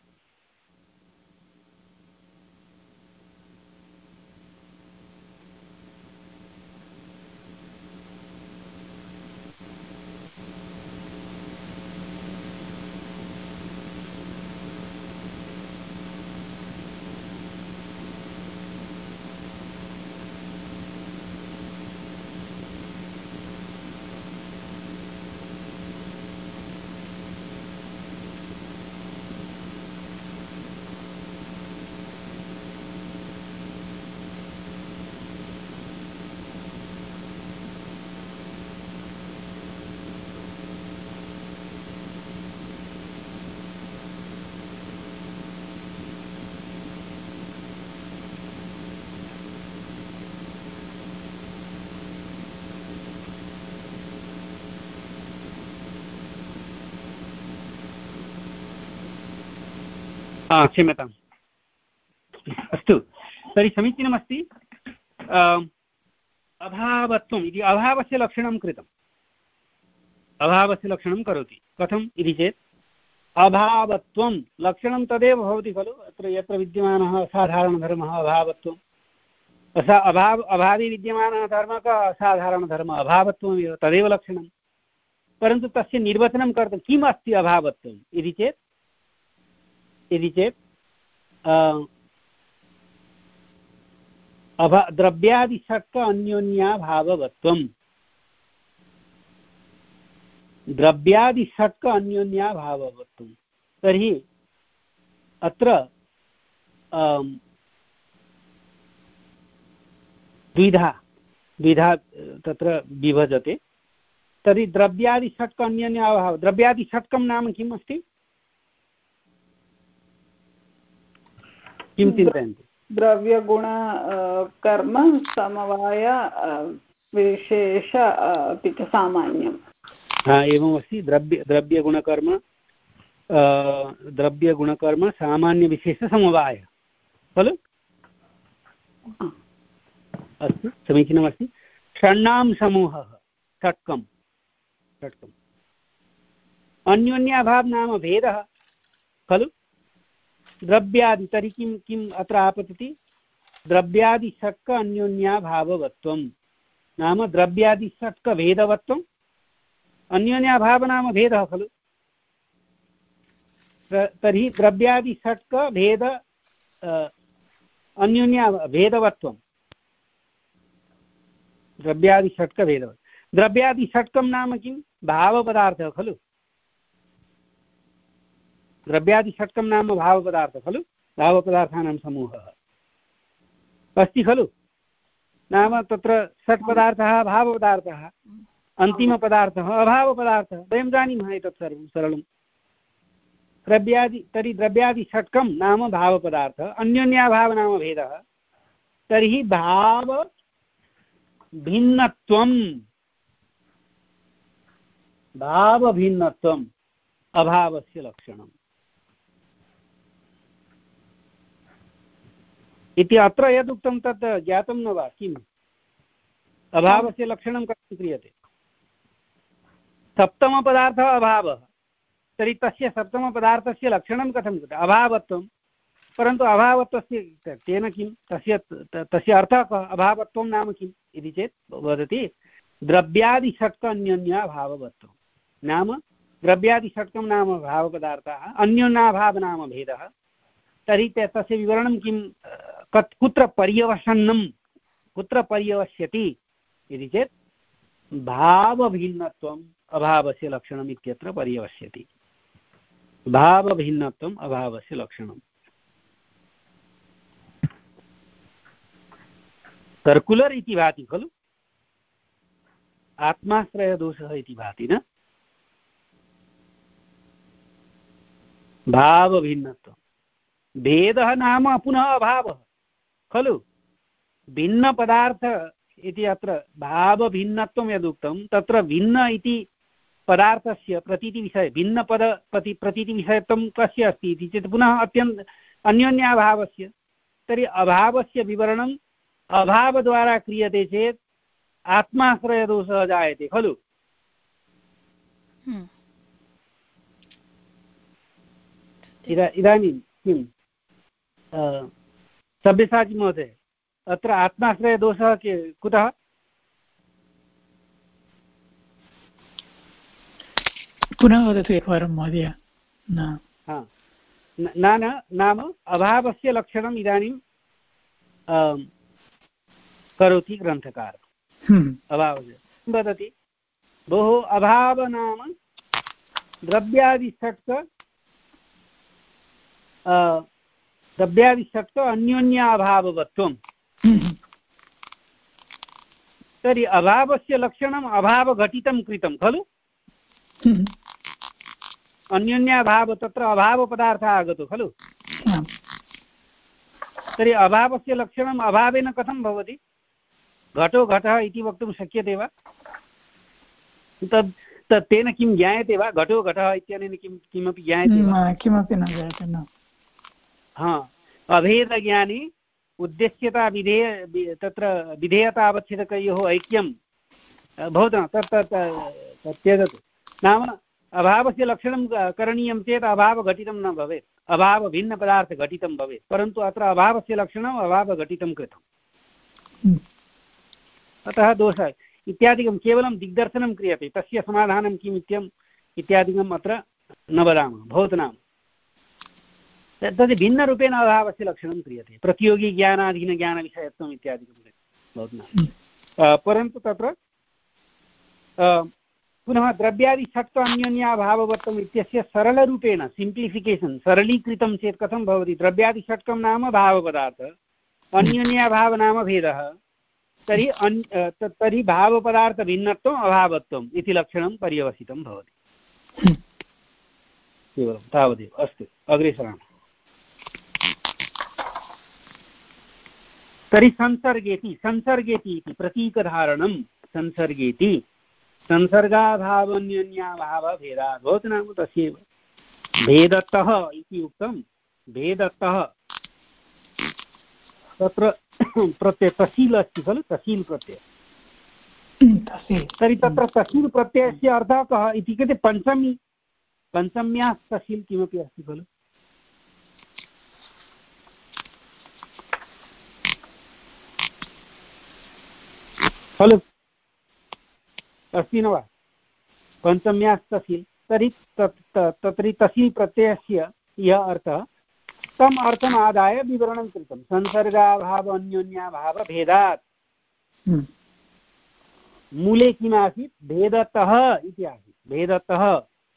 क्षम्यताम्। अस्तु, तर्हि समीचीनमस्ति। अभावत्वम् इति अभावस्य लक्षणं कृतम्। अभावस्य लक्षणं करोति। कथम् इति चेत् अभावत्वं लक्षणं तदेव भवति खलु। अत्र यत्र विद्यमानः असाधारणधर्मः अभावत्वम्, असा अभाव अभावे विद्यमानः धर्मः असाधारणधर्मः अभावत्वमेव, तदेव लक्षणं। परन्तु तस्य निर्वचनं कर्तुं किम् अस्ति अभावत्वम् इति चेत् इति चेत् अभा द्रव्यादिषट्क अन्योन्याभाववत्वम्, द्रव्यादिषट्क अन्योन्याभाववत्वं। तर्हि अत्र द्विधा द्विधा तत्र विभजते। तर्हि द्रव्यादिषट्क अन्योन्याभावः, द्रव्यादिषट्कं नाम किम् अस्ति, किं चिन्तयन्ति?
द्रव्यगुण कर्म समवाय विशेष अपि च सामान्यं।
हा एवमस्ति। द्रव्य द्रव्यगुणकर्म द्रव्यगुणकर्म सामान्यविशेषसमवाय खलु। अस्तु, समीचीनमस्ति। षण्णां समूहः षट्कं षट्कम्। अन्योन्याभाव नाम भेदः खलु। द्रव्यादि, तर्हि किं किम् अत्र आपतति? द्रव्यादिषट्क अन्योन्याभाववत्वं नाम द्रव्यादिषट्कभेदवत्वम्। अन्योन्याभाव नाम भेदः खलु। तर्हि द्रव्यादिषट्कभेद अन्योन्या भेदवत्वं, द्रव्यादिषट्कभेदवत्। द्रव्यादिषट्कं नाम किं? भावपदार्थः खलु। द्रव्यादिषट्कं नाम भावपदार्थः खलु, भावपदार्थानां समूहः अस्ति खलु। नाम तत्र षट् पदार्थः भावपदार्थः, अन्तिमपदार्थः अभावपदार्थः। वयं जानीमः एतत् सर्वं सरलं। द्रव्यादि, तर्हि द्रव्यादिषट्कं नाम भावपदार्थः, अन्योन्याभाव नाम भेदः। तर्हि भाव भिन्नत्वं, भावभिन्नत्वम् अभावस्य लक्षणम् इति। अत्र यदुक्तं तत् ज्ञातं न वा? किम् अभावस्य लक्षणं कथं क्रियते? सप्तमपदार्थः अभावः, तर्हि तस्य सप्तमपदार्थस्य लक्षणं कथं कृतं? अभावत्वं। परन्तु अभावत्वस्य तेन किं, तस्य तस्य अर्थः कः? अभावत्वं नाम किम् इति चेत् वदति द्रव्यादिषट्क अन्योन्याभाववत्वं नाम द्रव्यादिषट्कं नाम भावपदार्थाः, अन्योन्याभाव नाम भेदः। तर्हि तस्य विवरणं किं, कत् कुत्र पर्यवसन्नं, कुत्र पर्यवस्यति इति चेत् भावभिन्नत्वम् अभावस्य लक्षणम् इत्यत्र पर्यवस्यति। भावभिन्नत्वम् अभावस्य लक्षणम्। सर्कुलर् इति भाति खलु, आत्माश्रयदोषः इति भाति न। भावभिन्नत्वं, भेदः नाम पुनः अभावः खलु। भिन्नपदार्थ इति अत्र भावभिन्नत्वं यदुक्तं, तत्र भिन्न इति पदार्थस्य प्रतीतिविषये, भिन्नपद प्रति प्रतीतिविषयत्वं कस्य अस्ति इति चेत् पुनः अत्यन्त अन्योन्याभावस्य। तर्हि अभावस्य विवरणम् अभावद्वारा क्रियते चेत् आत्माश्रयदोषः जायते खलु। इदा इदानीं किं सब्यसाची महोदय, अत्र आत्माश्रयदोषः के कुतः?
पुनः वदतु एकवारं महोदय। न
न नाम अभावस्य लक्षणम् इदानीं करोति ग्रन्थकारः। अभावस्य वदति भोः अभाव नाम द्रव्यादिषट्क द्रव्यादिषट्क अन्योन्याभाववत्वं। तर्हि अभावस्य लक्षणम् अभावघटितं कृतं खलु। अन्योन्याभाव, तत्र अभावपदार्थः आगतो खलु। तर्हि अभावस्य लक्षणम् अभावेन कथं भवति? घटो घटः इति वक्तुं शक्यते वा? तद् तत् तेन किं ज्ञायते वा? घटो घटः इत्यनेन किं किमपि ज्ञायते वा?
किमपि न ज्ञायते न।
हा, अभेदज्ञाने उद्देश्यता विधेय तत्र विधेयतावच्छेदकयोः ऐक्यं भवतु न, तत् तत् त्यजतु। नाम अभावस्य लक्षणं करणीयं चेत् अभावघटितं न भवेत्, अभावभिन्नपदार्थघटितं भवेत्, परन्तु अत्र अभावस्य लक्षणम् अभावघटितं कृतम्, अतः दोषः इत्यादिकं केवलं दिग्दर्शनं क्रियते, तस्य समाधानं किम् इत्यम् इत्यादिकम् अत्र न वदामः भवतु। तद् भिन्नरूपेण अभावस्य लक्षणं क्रियते, प्रतियोगिज्ञानाधीनज्ञानविषयत्वम् इत्यादिकं भवतु। परन्तु तत्र पुनः द्रव्यादिषट्त्व अन्योन्याभाववत्वम् इत्यस्य सरलरूपेण सिम्प्लिफिकेशन् सरलीकृतं चेत् कथं भवति? द्रव्यादिषट्कं नाम भावपदार्थ, अन्योन्याभाव नाम भेदः, तर्हि अन् तर्हि भावपदार्थभिन्नत्वम् अभावत्वम् इति लक्षणं पर्यवसितं भवति। केवलं तावदेव। अस्तु, अग्रे सरामः। तर्हि संसर्गेति संसर्गेति इति प्रतीकधारणं संसर्गेति संसर्गाभावन्योन्याभावभेदात् भवति नाम तस्यैव भेदतः इति उक्तं। भेदतः तत्र प्रत्यय तसील् अस्ति खलु, तसील् प्रत्यय। तर्हि तत्र तसील् प्रत्ययस्य अर्थः कः इति कृते पञ्चमी पञ्चम्याः तसील् किमपि अस्ति खलु, खलु अस्ति न वा? पञ्चम्याः तसील्, तर्हि तत्र तसील् प्रत्ययस्य यः अर्थः तम् अर्थम् आदाय विवरणं कृतं। संसर्गाभाव अन्योन्याभावभेदात् मूले किमासीत्? भेदतः इति आसीत्। भेदतः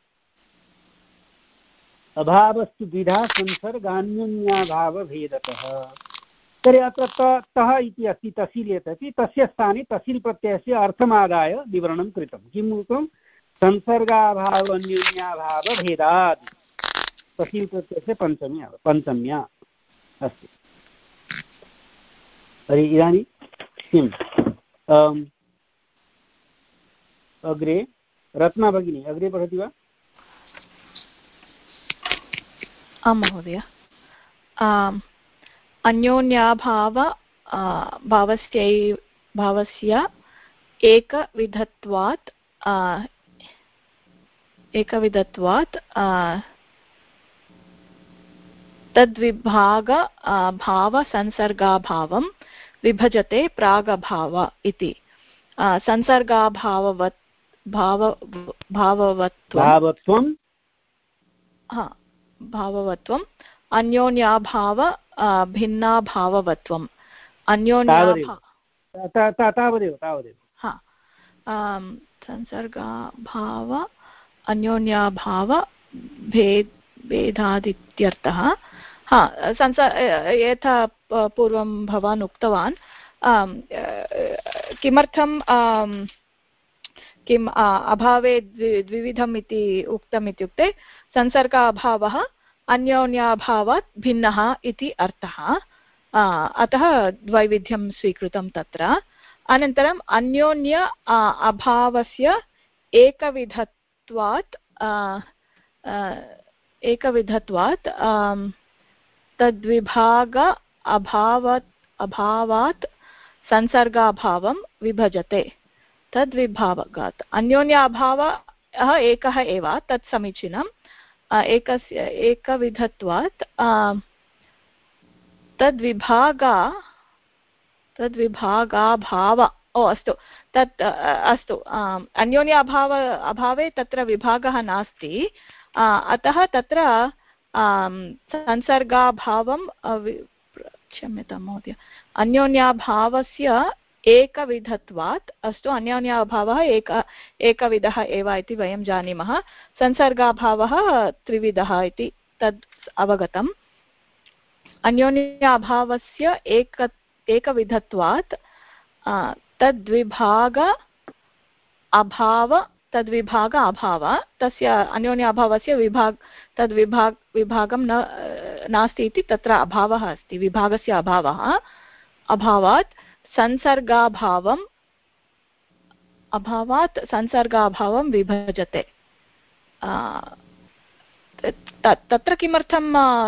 अभावस्तु द्विधा संसर्गान्योन्याभावभेदतः। तर्हि अत्र तः इति अस्ति तसील् यत् अस्ति, तस्य स्थाने तसील् प्रत्ययस्य अर्थमादाय विवरणं कृतं। किम् उक्तं? संसर्गाभाव अन्योन्याभावभेदात् तसील् प्रत्ययस्य पञ्चम्या पञ्चम्या अस्ति। तर्हि इदानीं किम् अग्रे रत्ना भगिनी अग्रे पठति वा?
आं महोदय। अन्योन्याभाव भावस्यै भावस्य एकविधत्वात् एकविधत्वात् तद्विभाग भावसंसर्गाभावं विभजते प्रागभाव इति। संसर्गाभाववत् भाव भाववत्वं हा भाववत्वम् अन्योन्याभाव भिन्नाभाववत्वम् अन्योन्याभाव
तावदेव तावदेव
हा संसर्गाभाव अन्योन्याभाव भेद भेदादित्यर्थः। हा संसार यथा पूर्वं भवान् उक्तवान् किमर्थं किम् अभावे द्विविधम् इति उक्तम् इत्युक्ते संसर्गाभावः अन्योन्याभावात् भिन्नः इति अर्थः, अतः द्वैविध्यं स्वीकृतं तत्र। अनन्तरम् अन्योन्य अभावस्य एकविधत्वात् एकविधत्वात् तद्विभाग अभावात् अभावात् संसर्गाभावं विभजते। तद्विभागात् अन्योन्याभावः एकः एव, तत् समीचीनम्। एकस्य एकविधत्वात् तद्विभागा तद्विभागाभाव ओ अस्तु तत् अस्तु अन्योन्याभाव अभावे तत्र विभागः नास्ति, अतः तत्र संसर्गाभावं क्षम्यतां महोदय अन्योन्याभावस्य एकविधत्वात् अस्तु अन्योन्याभावः एक एकविधः एव इति वयं जानीमः, संसर्गाभावः त्रिविधः इति तद् अवगतम्। अन्योन्याभावस्य एक एकविधत्वात् तद्विभाग अभाव तद्विभाग अभाव तस्य अन्योन्याभावस्य विभाग तद्विभाग विभागं न नास्ति इति तत्र अभावः अस्ति, विभागस्य अभावः अभावात् संसर्गाभावम् अभावात् संसर्गाभावं विभजते। तत्र किमर्थं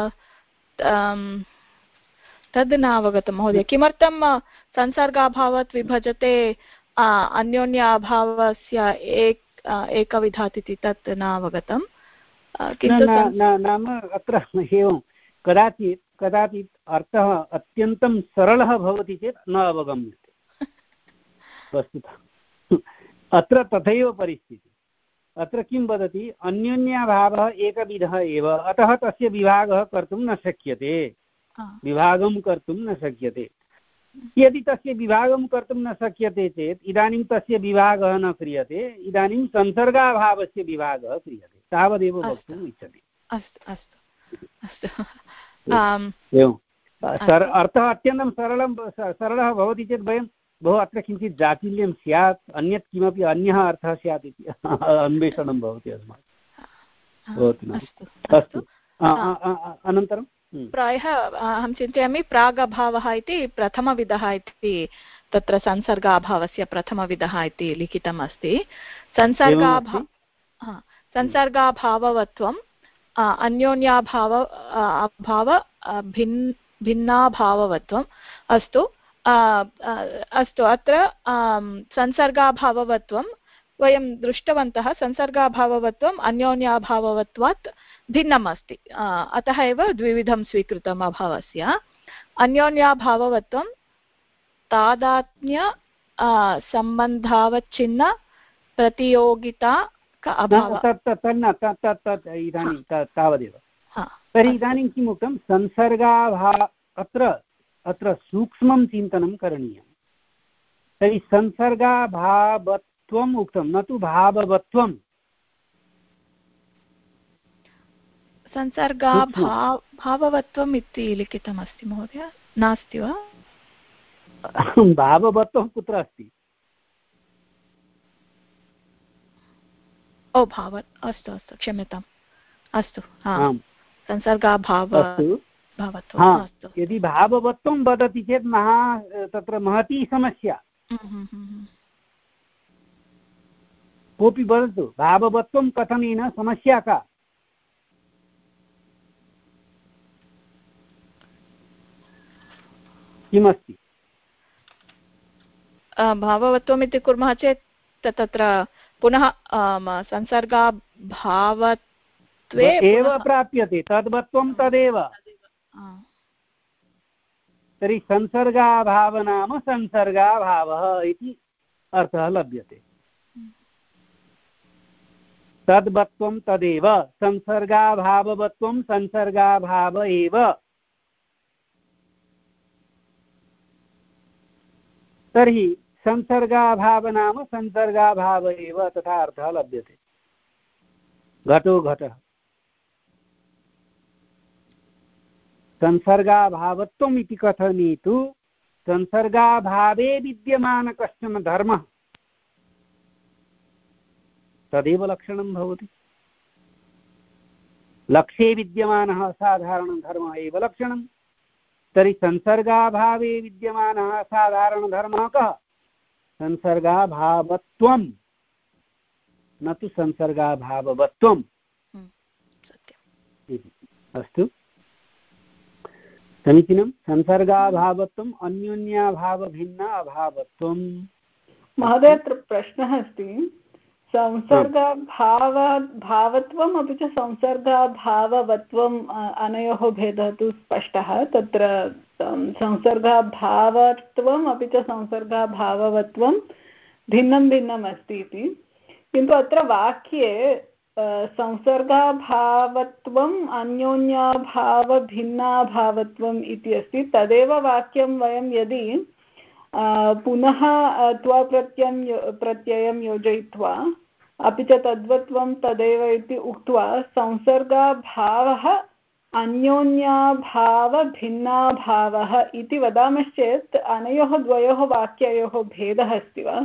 तद् न अवगतं महोदय, किमर्थं संसर्गाभावात् विभजते अन्योन्याभावस्य एक एकविधात् इति तत् न अवगतं किन्तु
नाम अत्र एवं कदाचित् कदाचित् अर्थः अत्यन्तं सरलः भवति चेत् न अवगम्यते वस्तुतः अत्र तथैव परिस्थितिः अत्र किं वदति अन्योन्याभावः एकविधः एव अतः तस्य विभागः कर्तुं न शक्यते विभागं कर्तुं न शक्यते यदि तस्य विभागं कर्तुं न शक्यते चेत् इदानीं तस्य विभागः न क्रियते इदानीं संसर्गाभावस्य विभागः क्रियते तावदेव वक्तुम् इच्छति
अस्तु अस्तु अस्तु
एवं अर्थः अत्यन्तं सरलं सरलः भवति चेत् वयं बहु अत्र किञ्चित् जाटिल्यं स्यात् अन्यत् किमपि अन्यः अर्थः स्यात् इति अन्वेषणं भवति अस्माकं अस्तु अनन्तरं
प्रायः अहं चिन्तयामि प्रागभावः इति प्रथमविधः इति तत्र संसर्गाभावस्य प्रथमविधः इति लिखितम् अस्ति संसर्गाभा संसर्गाभाववत्वम् अन्योन्याभाव अभाव भिन् भिन्नाभाववत्वम् अस्तु अस्तु अत्र संसर्गाभाववत्वं वयं दृष्टवन्तः संसर्गाभाववत्वम् अन्योन्याभाववत्वात् भिन्नम् अस्ति अतः एव द्विविधं स्वीकृतम् अभावस्य अन्योन्याभाववत्वं तादात्म्य सम्बन्धावच्छिन्न प्रतियोगिता
इदानीं तावदेव तर्हि इदानीं किम् उक्तं संसर्गाभा अत्र अत्र सूक्ष्मं चिन्तनं करणीयं तर्हि संसर्गाभावत्वम् उक्तं न तु भाववत्वं
संसर्गाभाववत्वम् इति लिखितमस्ति महोदय नास्ति वा
भाववत्वं कुत्र अस्ति
ओ भाव अस्तु अस्तु क्षम्यताम् अस्तु संसर्गाभाव भावत्वं
यदि भाववत्वं वदति चेत् महा तत्र महती समस्या कोऽपि वदतु भाववत्वं कथनेन समस्या का किमस्ति
भाववत्वम् इति कुर्मः चेत् तत्र पुनः संसर्गाभावत्वे
एव प्राप्यते तद्वत्वं तदेव तर्हि संसर्गाभाव नाम संसर्गाभावः इति अर्थः लभ्यते तद्वत्वं तदेव संसर्गाभाववत्वं संसर्गाभाव एव तर्हि संसर्गाभाव नाम संसर्गाभाव एव तथा अर्थः लभ्यते घटो घटः संसर्गाभावत्वम् इति कथने तु संसर्गाभावे विद्यमान कश्चन धर्मः तदेव लक्षणं भवति लक्ष्ये विद्यमानः साधारणधर्मः एव लक्षणं तर्हि संसर्गाभावे विद्यमानः साधारणधर्मः कः संसर्गाभावत्वं न तु संसर्गाभाववत्वम् अस्तु समीचीनं संसर्गाभावत्वम् अन्योन्याभावभिन्न अभावत्वम्
महोदय अत्र प्रश्नः अस्ति संसर्गाभाव भावत्वम् अपि च संसर्गाभाववत्वम् अनयोः भेदः तु स्पष्टः तत्र संसर्गाभावत्वम् अपि च संसर्गाभाववत्वं भिन्नं भिन्नम् अस्ति इति किन्तु अत्र वाक्ये संसर्गाभावत्वम् अन्योन्याभावभिन्नाभावत्वम् इति अस्ति तदेव वाक्यं वयं यदि पुनः त्वप्रत्ययं प्रत्ययं योजयित्वा अपि च तद्वत्वं तदेव इति उक्त्वा संसर्गाभावः अन्योन्याभावभिन्नाभावः इति वदामश्चेत् अनयोः द्वयोः वाक्ययोः भेदः अस्ति वा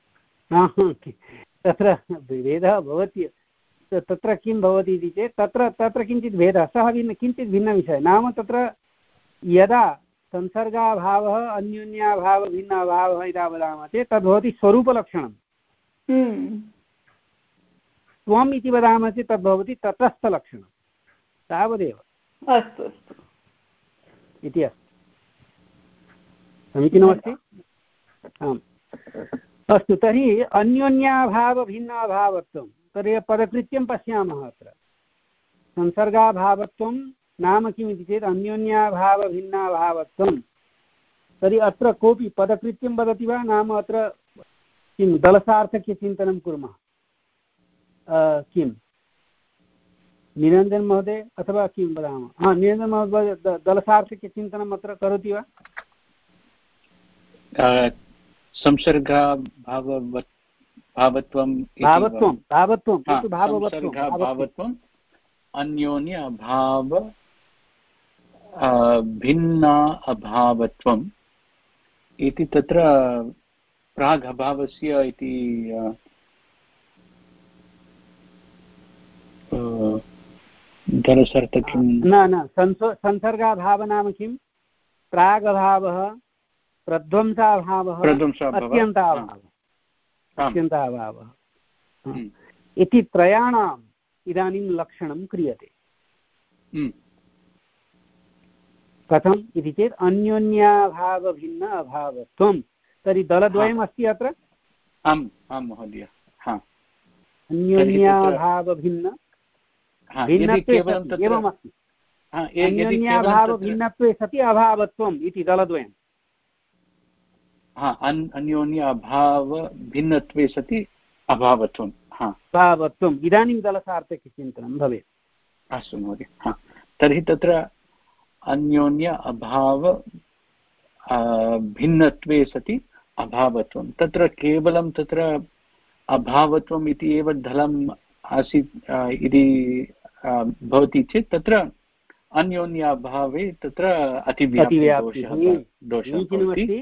तत्र भेदः भवति तत्र किं भवति इति चेत् तत्र तत्र किञ्चित् भेदः सः भिन्न किञ्चित् भिन्नविषयः नाम तत्र यदा संसर्गाभावः अन्योन्याभावभिन्नाभावः इति वदामः चेत् तद्भवति स्वरूपलक्षणं त्वम् इति वदामः चेत् तद्भवति तटस्थलक्षणं तावदेव
अस्तु अस्तु
इति अस्ति समीचीनमस्ति आम् अस्तु, तर्हि अन्योन्याभावभिन्नाभावत्वं तर्हि पदकृत्यं पश्यामः। अत्र संसर्गाभावत्वं नाम किमिति चेत् अन्योन्याभावभिन्नाभावत्वं। तर्हि अत्र कोऽपि पदकृत्यं वदति वा? नाम अत्र किं दलसार्थक्यचिन्तनं कुर्मः। किं निरञ्जन महोदय अथवा किं वदामः? हा, निरञ्जन महोदय दलसार्थक्यचिन्तनम् अत्र करोति वा?
संसर्गाभावत्वं भावत्वं
भावत्वं भावत्वं
भावत्वं अन्योन्य अभाव भिन्ना अभावत्वम् इति तत्र प्राग् अभावस्य इति धनसर्थक्यं
न न संसर्गाभाव नाम किं? प्रागभावः, प्रध्वंसाभावः, अत्यन्ताभावः अत्यन्ताभावः इति त्रयाणाम् इदानीं लक्षणं क्रियते। कथम् इति चेत् अन्योन्याभावभिन्न अभावत्वं। तर्हि दलद्वयम् अस्ति अत्र।
आम् आं महोदय।
अन्योन्याभावभिन्न भिन्नत्वे एवमस्ति। अन्योन्याभावभिन्नत्वे सति अभावत्वम् इति दलद्वयम्।
अन्योन्य अभाव भिन्नत्वे सति अभावत्वम्
अभावत्वम्। इदानीं दलसार्थक्यचिन्तनं भवेत्।
अस्तु महोदय। तर्हि तत्र अन्योन्य अभाव भिन्नत्वे सति अभावत्वं, तत्र केवलं तत्र अभावत्वम् इति एव दलम् आसीत् इति भवति चेत् तत्र अन्योन्याभावे तत्र अतिव्याप्तिदोषः भवति।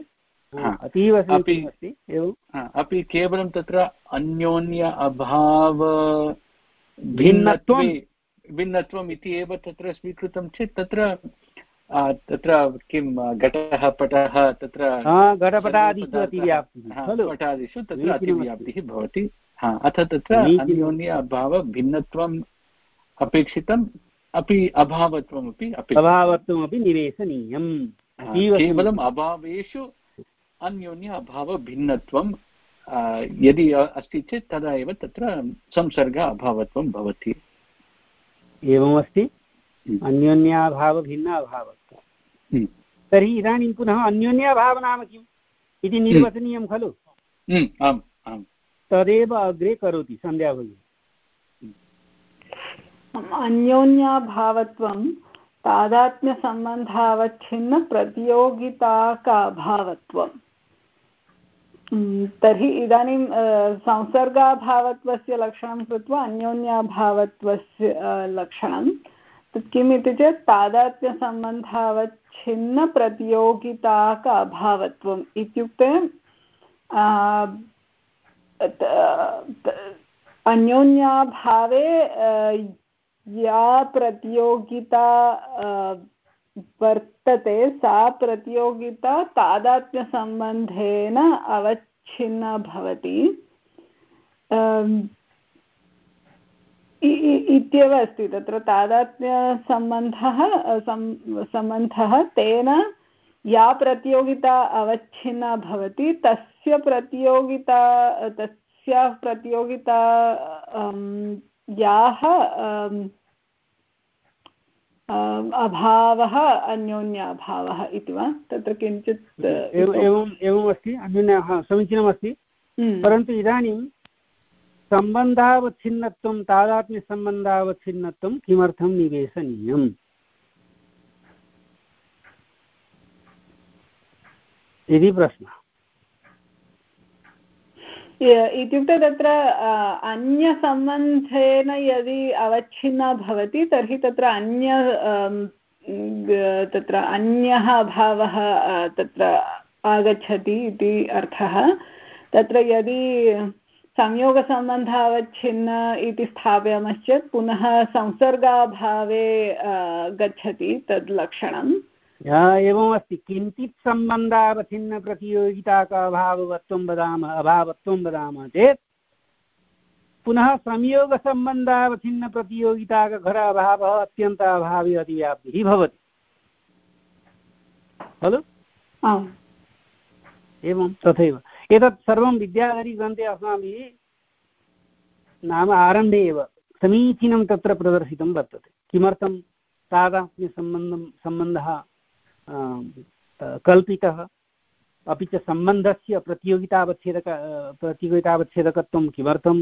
अपि केवलं तत्र अन्योन्य अभाव भिन्नत्वे भिन्नत्वम् इति एव तत्र स्वीकृतं चेत् तत्र तत्र किं घटः पटः तत्र
घटपटादिषु
पटादिषु तत्र अतिव्याप्तिः भवति। अथ तत्र अन्योन्य अभाव भिन्नत्वम् अपेक्षितम् अपि अभावत्वमपि
अभावत्वमपि निवेशनीयम्।
केवलम् अभावेषु अन्योन्य अभाव भिन्नत्वं यदि अस्ति चेत् तदा एव तत्र संसर्ग अभावत्वं भवति।
एवमस्ति। अन्योन्याभाव भिन्न अभावत्वं। तर्हि इदानीं पुनः अन्योन्याभाव नाम किम् इति निर्वचनीयं खलु?
आम् आम्।
तदेव अग्रे करोति सन्ध्या भगिनी।
अन्योन्याभावत्वं तादात्म्यसम्बन्धावच्छिन्न प्रतियोगिताकाभावत्वम्। तर्हि इदानीं संसर्गाभावत्वस्य लक्षणं कृत्वा अन्योन्याभावत्वस्य लक्षणं तत् किम् इति चेत् तादात्म्यसम्बन्धावच्छिन्न प्रतियोगिताकाभावत्वम् इत्युक्ते अन्योन्याभावे या प्रतियोगिता वर्तते सा प्रतियोगिता तादात्म्यसम्बन्धेन अवच्छिन्ना भवति इत्येव अस्ति। तत्र तादात्म्यसम्बन्धः सम्बन्धः तेन या प्रतियोगिता अवच्छिन्ना भवति तस्य प्रतियोगिता तस्याः प्रतियोगिता याः अभावः अन्योन्याभावः इति वा तत्र किञ्चित्
एवम् एवमस्ति। अन्योन्यः समीचीनमस्ति। परन्तु इदानीं सम्बन्धावच्छिन्नत्वं तादात्म्यसम्बन्धावच्छिन्नत्वं किमर्थं निवेशनीयम् इति प्रश्नः।
इत्युक्ते तत्र अन्यसम्बन्धेन यदि अवच्छिन्ना भवति तर्हि तत्र अन्य तत्र अन्यः अभावः तत्र आगच्छति इति अर्थः। तत्र यदि संयोगसम्बन्धः अवच्छिन्न इति स्थापयामश्चेत् पुनः संसर्गाभावे गच्छति तद् लक्षणं।
एवमस्ति। किञ्चित् सम्बन्धावच्छिन्न प्रतियोगिताका अभावत्वं वदामः अभावत्वं वदामः चेत् पुनः संयोगसम्बन्धावच्छिन्न प्रतियोगिताका घर अभावः अत्यन्त अभावी अतिव्याप्तिः भवति खलु?
आम्
एवं तथैव। एतत् सर्वं विद्याधरीग्रन्थे अस्माभिः नाम आरम्भे एव समीचीनं तत्र प्रदर्शितं वर्तते। किमर्थं तादात्म्यसम्बन्धं सम्बन्धः कल्पितः, अपि च सम्बन्धस्य प्रतियोगितावच्छेदक प्रतियोगितावच्छेदकत्वं किमर्थं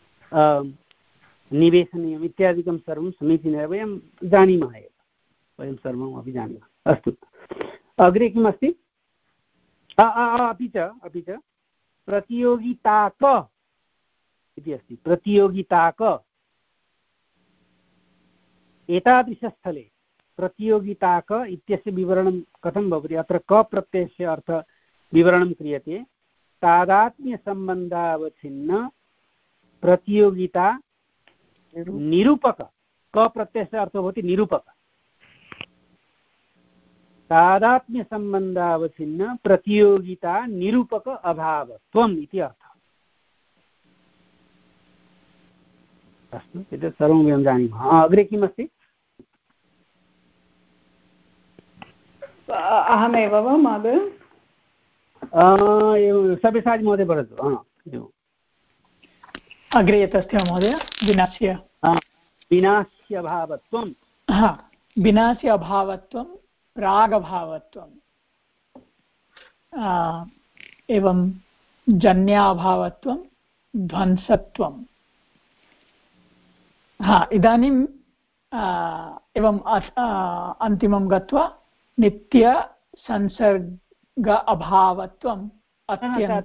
निवेशनीयम् इत्यादिकं सर्वं समीचीनं वयं जानीमः एव, वयं सर्वम् अपि जानीमः। अस्तु, अग्रे किमस्ति? अपि च अपि च प्रतियोगिताक इति अस्ति। प्रतियोगिताक एतादृशस्थले प्रतियोगिताक इत्यस्य विवरणं कथं भवति? अत्र क प्रत्ययस्य अर्थविवरणं क्रियते। तादात्म्यसम्बन्धावच्छिन्न प्रतियोगिता निरूपक। क प्रत्ययस्य अर्थः भवति निरूपक। तादात्म्यसम्बन्धावच्छिन्न प्रतियोगिता निरूपक अभावत्वम् इति अर्थः। अस्तु, एतत् सर्वं वयं जानीमः। अग्रे किमस्ति?
अहमेव वा महोदय?
एवं सव्यसाचि महोदय वदतु।
अग्रे यत् अस्ति महोदय विनाश्य
विनाश्यभावत्वं।
हा, विनाश्य अभावत्वं प्रागभावत्वम् एवं जन्याभावत्वं ध्वंसत्वम्। हा, इदानीं एवं अन्तिमं गत्वा नित्य संसर्ग अभावत्वम् अत्यन्त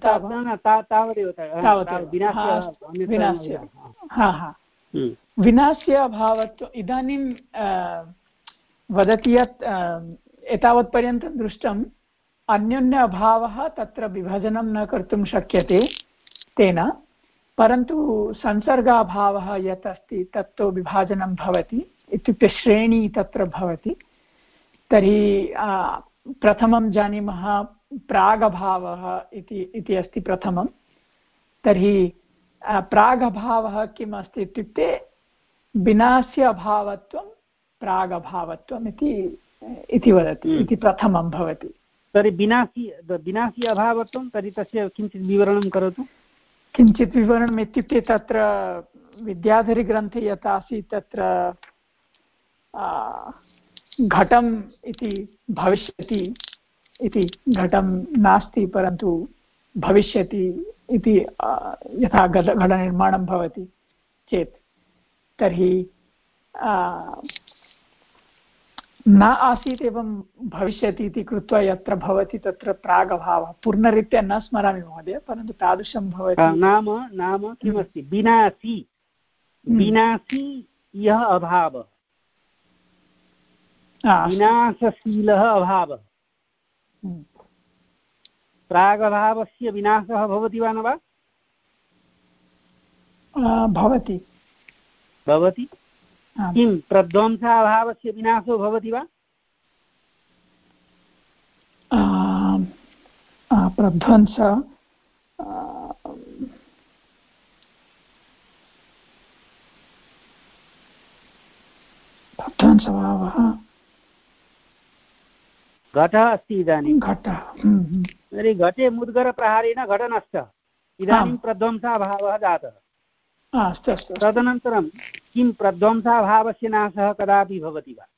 विनाश्य हा हा विनाश्य अभावत्वम्। इदानीं वदति यत् एतावत्पर्यन्तं दृष्टम् अन्योन्य अभावः तत्र विभजनं न कर्तुं शक्यते तेन, परन्तु संसर्गाभावः यत् अस्ति तत्तु विभाजनं भवति, इत्युक्ते श्रेणी तत्र भवति। तर्हि प्रथमं जानीमः प्रागभावः इति इति अस्ति प्रथमं। तर्हि प्रागभावः किम् अस्ति इत्युक्ते विनाश्य अभावत्वं प्रागभावत्वम् इति इति वदति, इति प्रथमं भवति।
तर्हि विनाशी विनाशी अभावत्वं, तर्हि तस्य किञ्चित् विवरणं करोतु।
किञ्चित् विवरणम् इत्युक्ते तत्र विद्याधरीग्रन्थे यत् आसीत् तत्र घटम् इति भविष्यति इति, घटं नास्ति परन्तु भविष्यति इति यथा घट घटनिर्माणं भवति चेत् तर्हि न आसीत् एवं भविष्यति इति कृत्वा यत्र भवति तत्र प्रागभावः। पूर्णरीत्या न स्मरामि महोदय, परन्तु तादृशं भवति।
नाम नाम किमस्ति? विनाशी विनाशी यः अभावः, विनाशशीलः अभावः। प्रागभावस्य विनाशः भवति वा न वा?
भवति
भवति। किं प्रध्वंसाभावस्य विनाशो भवति वा?
प्रध्वंस प्रध्वंसभावः
घटः अस्ति इदानीं।
घटः
तर्हि घटे मुद्गरप्रहारेण घटः नष्टः, इदानीं प्रध्वंसाभावः जातः।
अस्तु अस्तु।
तदनन्तरं किं प्रध्वंसाभावस्य नाशः कदापि भवति वा?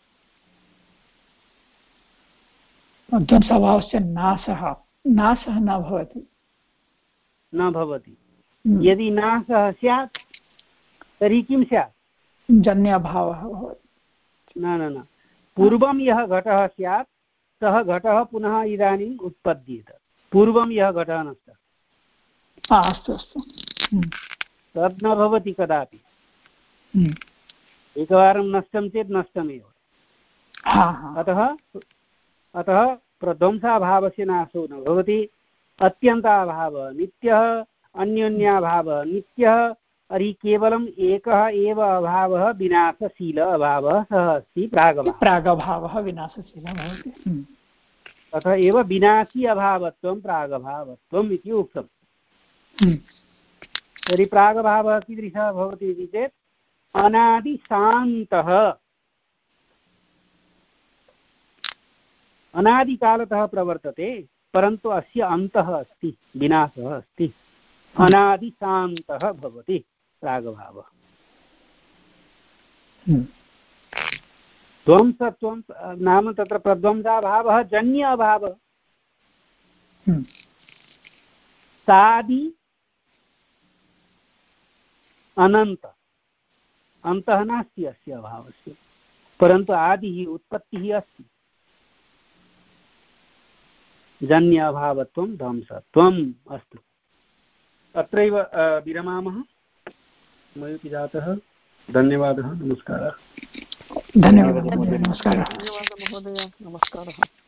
प्रध्वंसाभावस्य नाशः नाशः न भवति
न भवति। यदि नाशः स्यात् तर्हि किं स्यात्?
जन्यभावः भवति।
न न न पूर्वं यः घटः स्यात् सः घटः पुनः इदानीम् उत्पद्येत। पूर्वं यः घटः नष्टः।
अस्तु अस्तु।
तद् न भवति कदापि। एकवारं नष्टं चेत् नष्टमेव। अतः अतः प्रध्वंसाभावस्य नाशो न भवति। अत्यन्ताभावः नित्यः, अन्योन्याभावः नित्यः। तर्हि केवलम् एकः एव अभावः विनाशशील अभावः, सः अस्ति प्रागभावः।
प्रागभावः विनाशशीलः भवति।
अतः एव विनाशी अभावत्वं प्रागभावत्वम् इति उक्तम्। तर्हि प्रागभावः कीदृशः भवति इति चेत् अनादिशान्तः, अनादिकालतः प्रवर्तते, परन्तु अस्य अन्तः अस्ति, विनाशः अस्ति, अनादिशान्तः भवति रागभावः। ध्वंसत्वं नाम तत्र प्रध्वंसाभावः जन्य अभावः, सादि अनन्त, अन्तः नास्ति अस्य अभावस्य, परन्तु आदिः उत्पत्तिः अस्ति। जन्य अभावत्वं ध्वंसत्वम्। अस्तु, अत्रैव विरमामः। मयूपि जातः। धन्यवादः, नमस्कारः।
धन्यवादः महोदय, नमस्कारः।
धन्यवादः महोदय, नमस्कारः।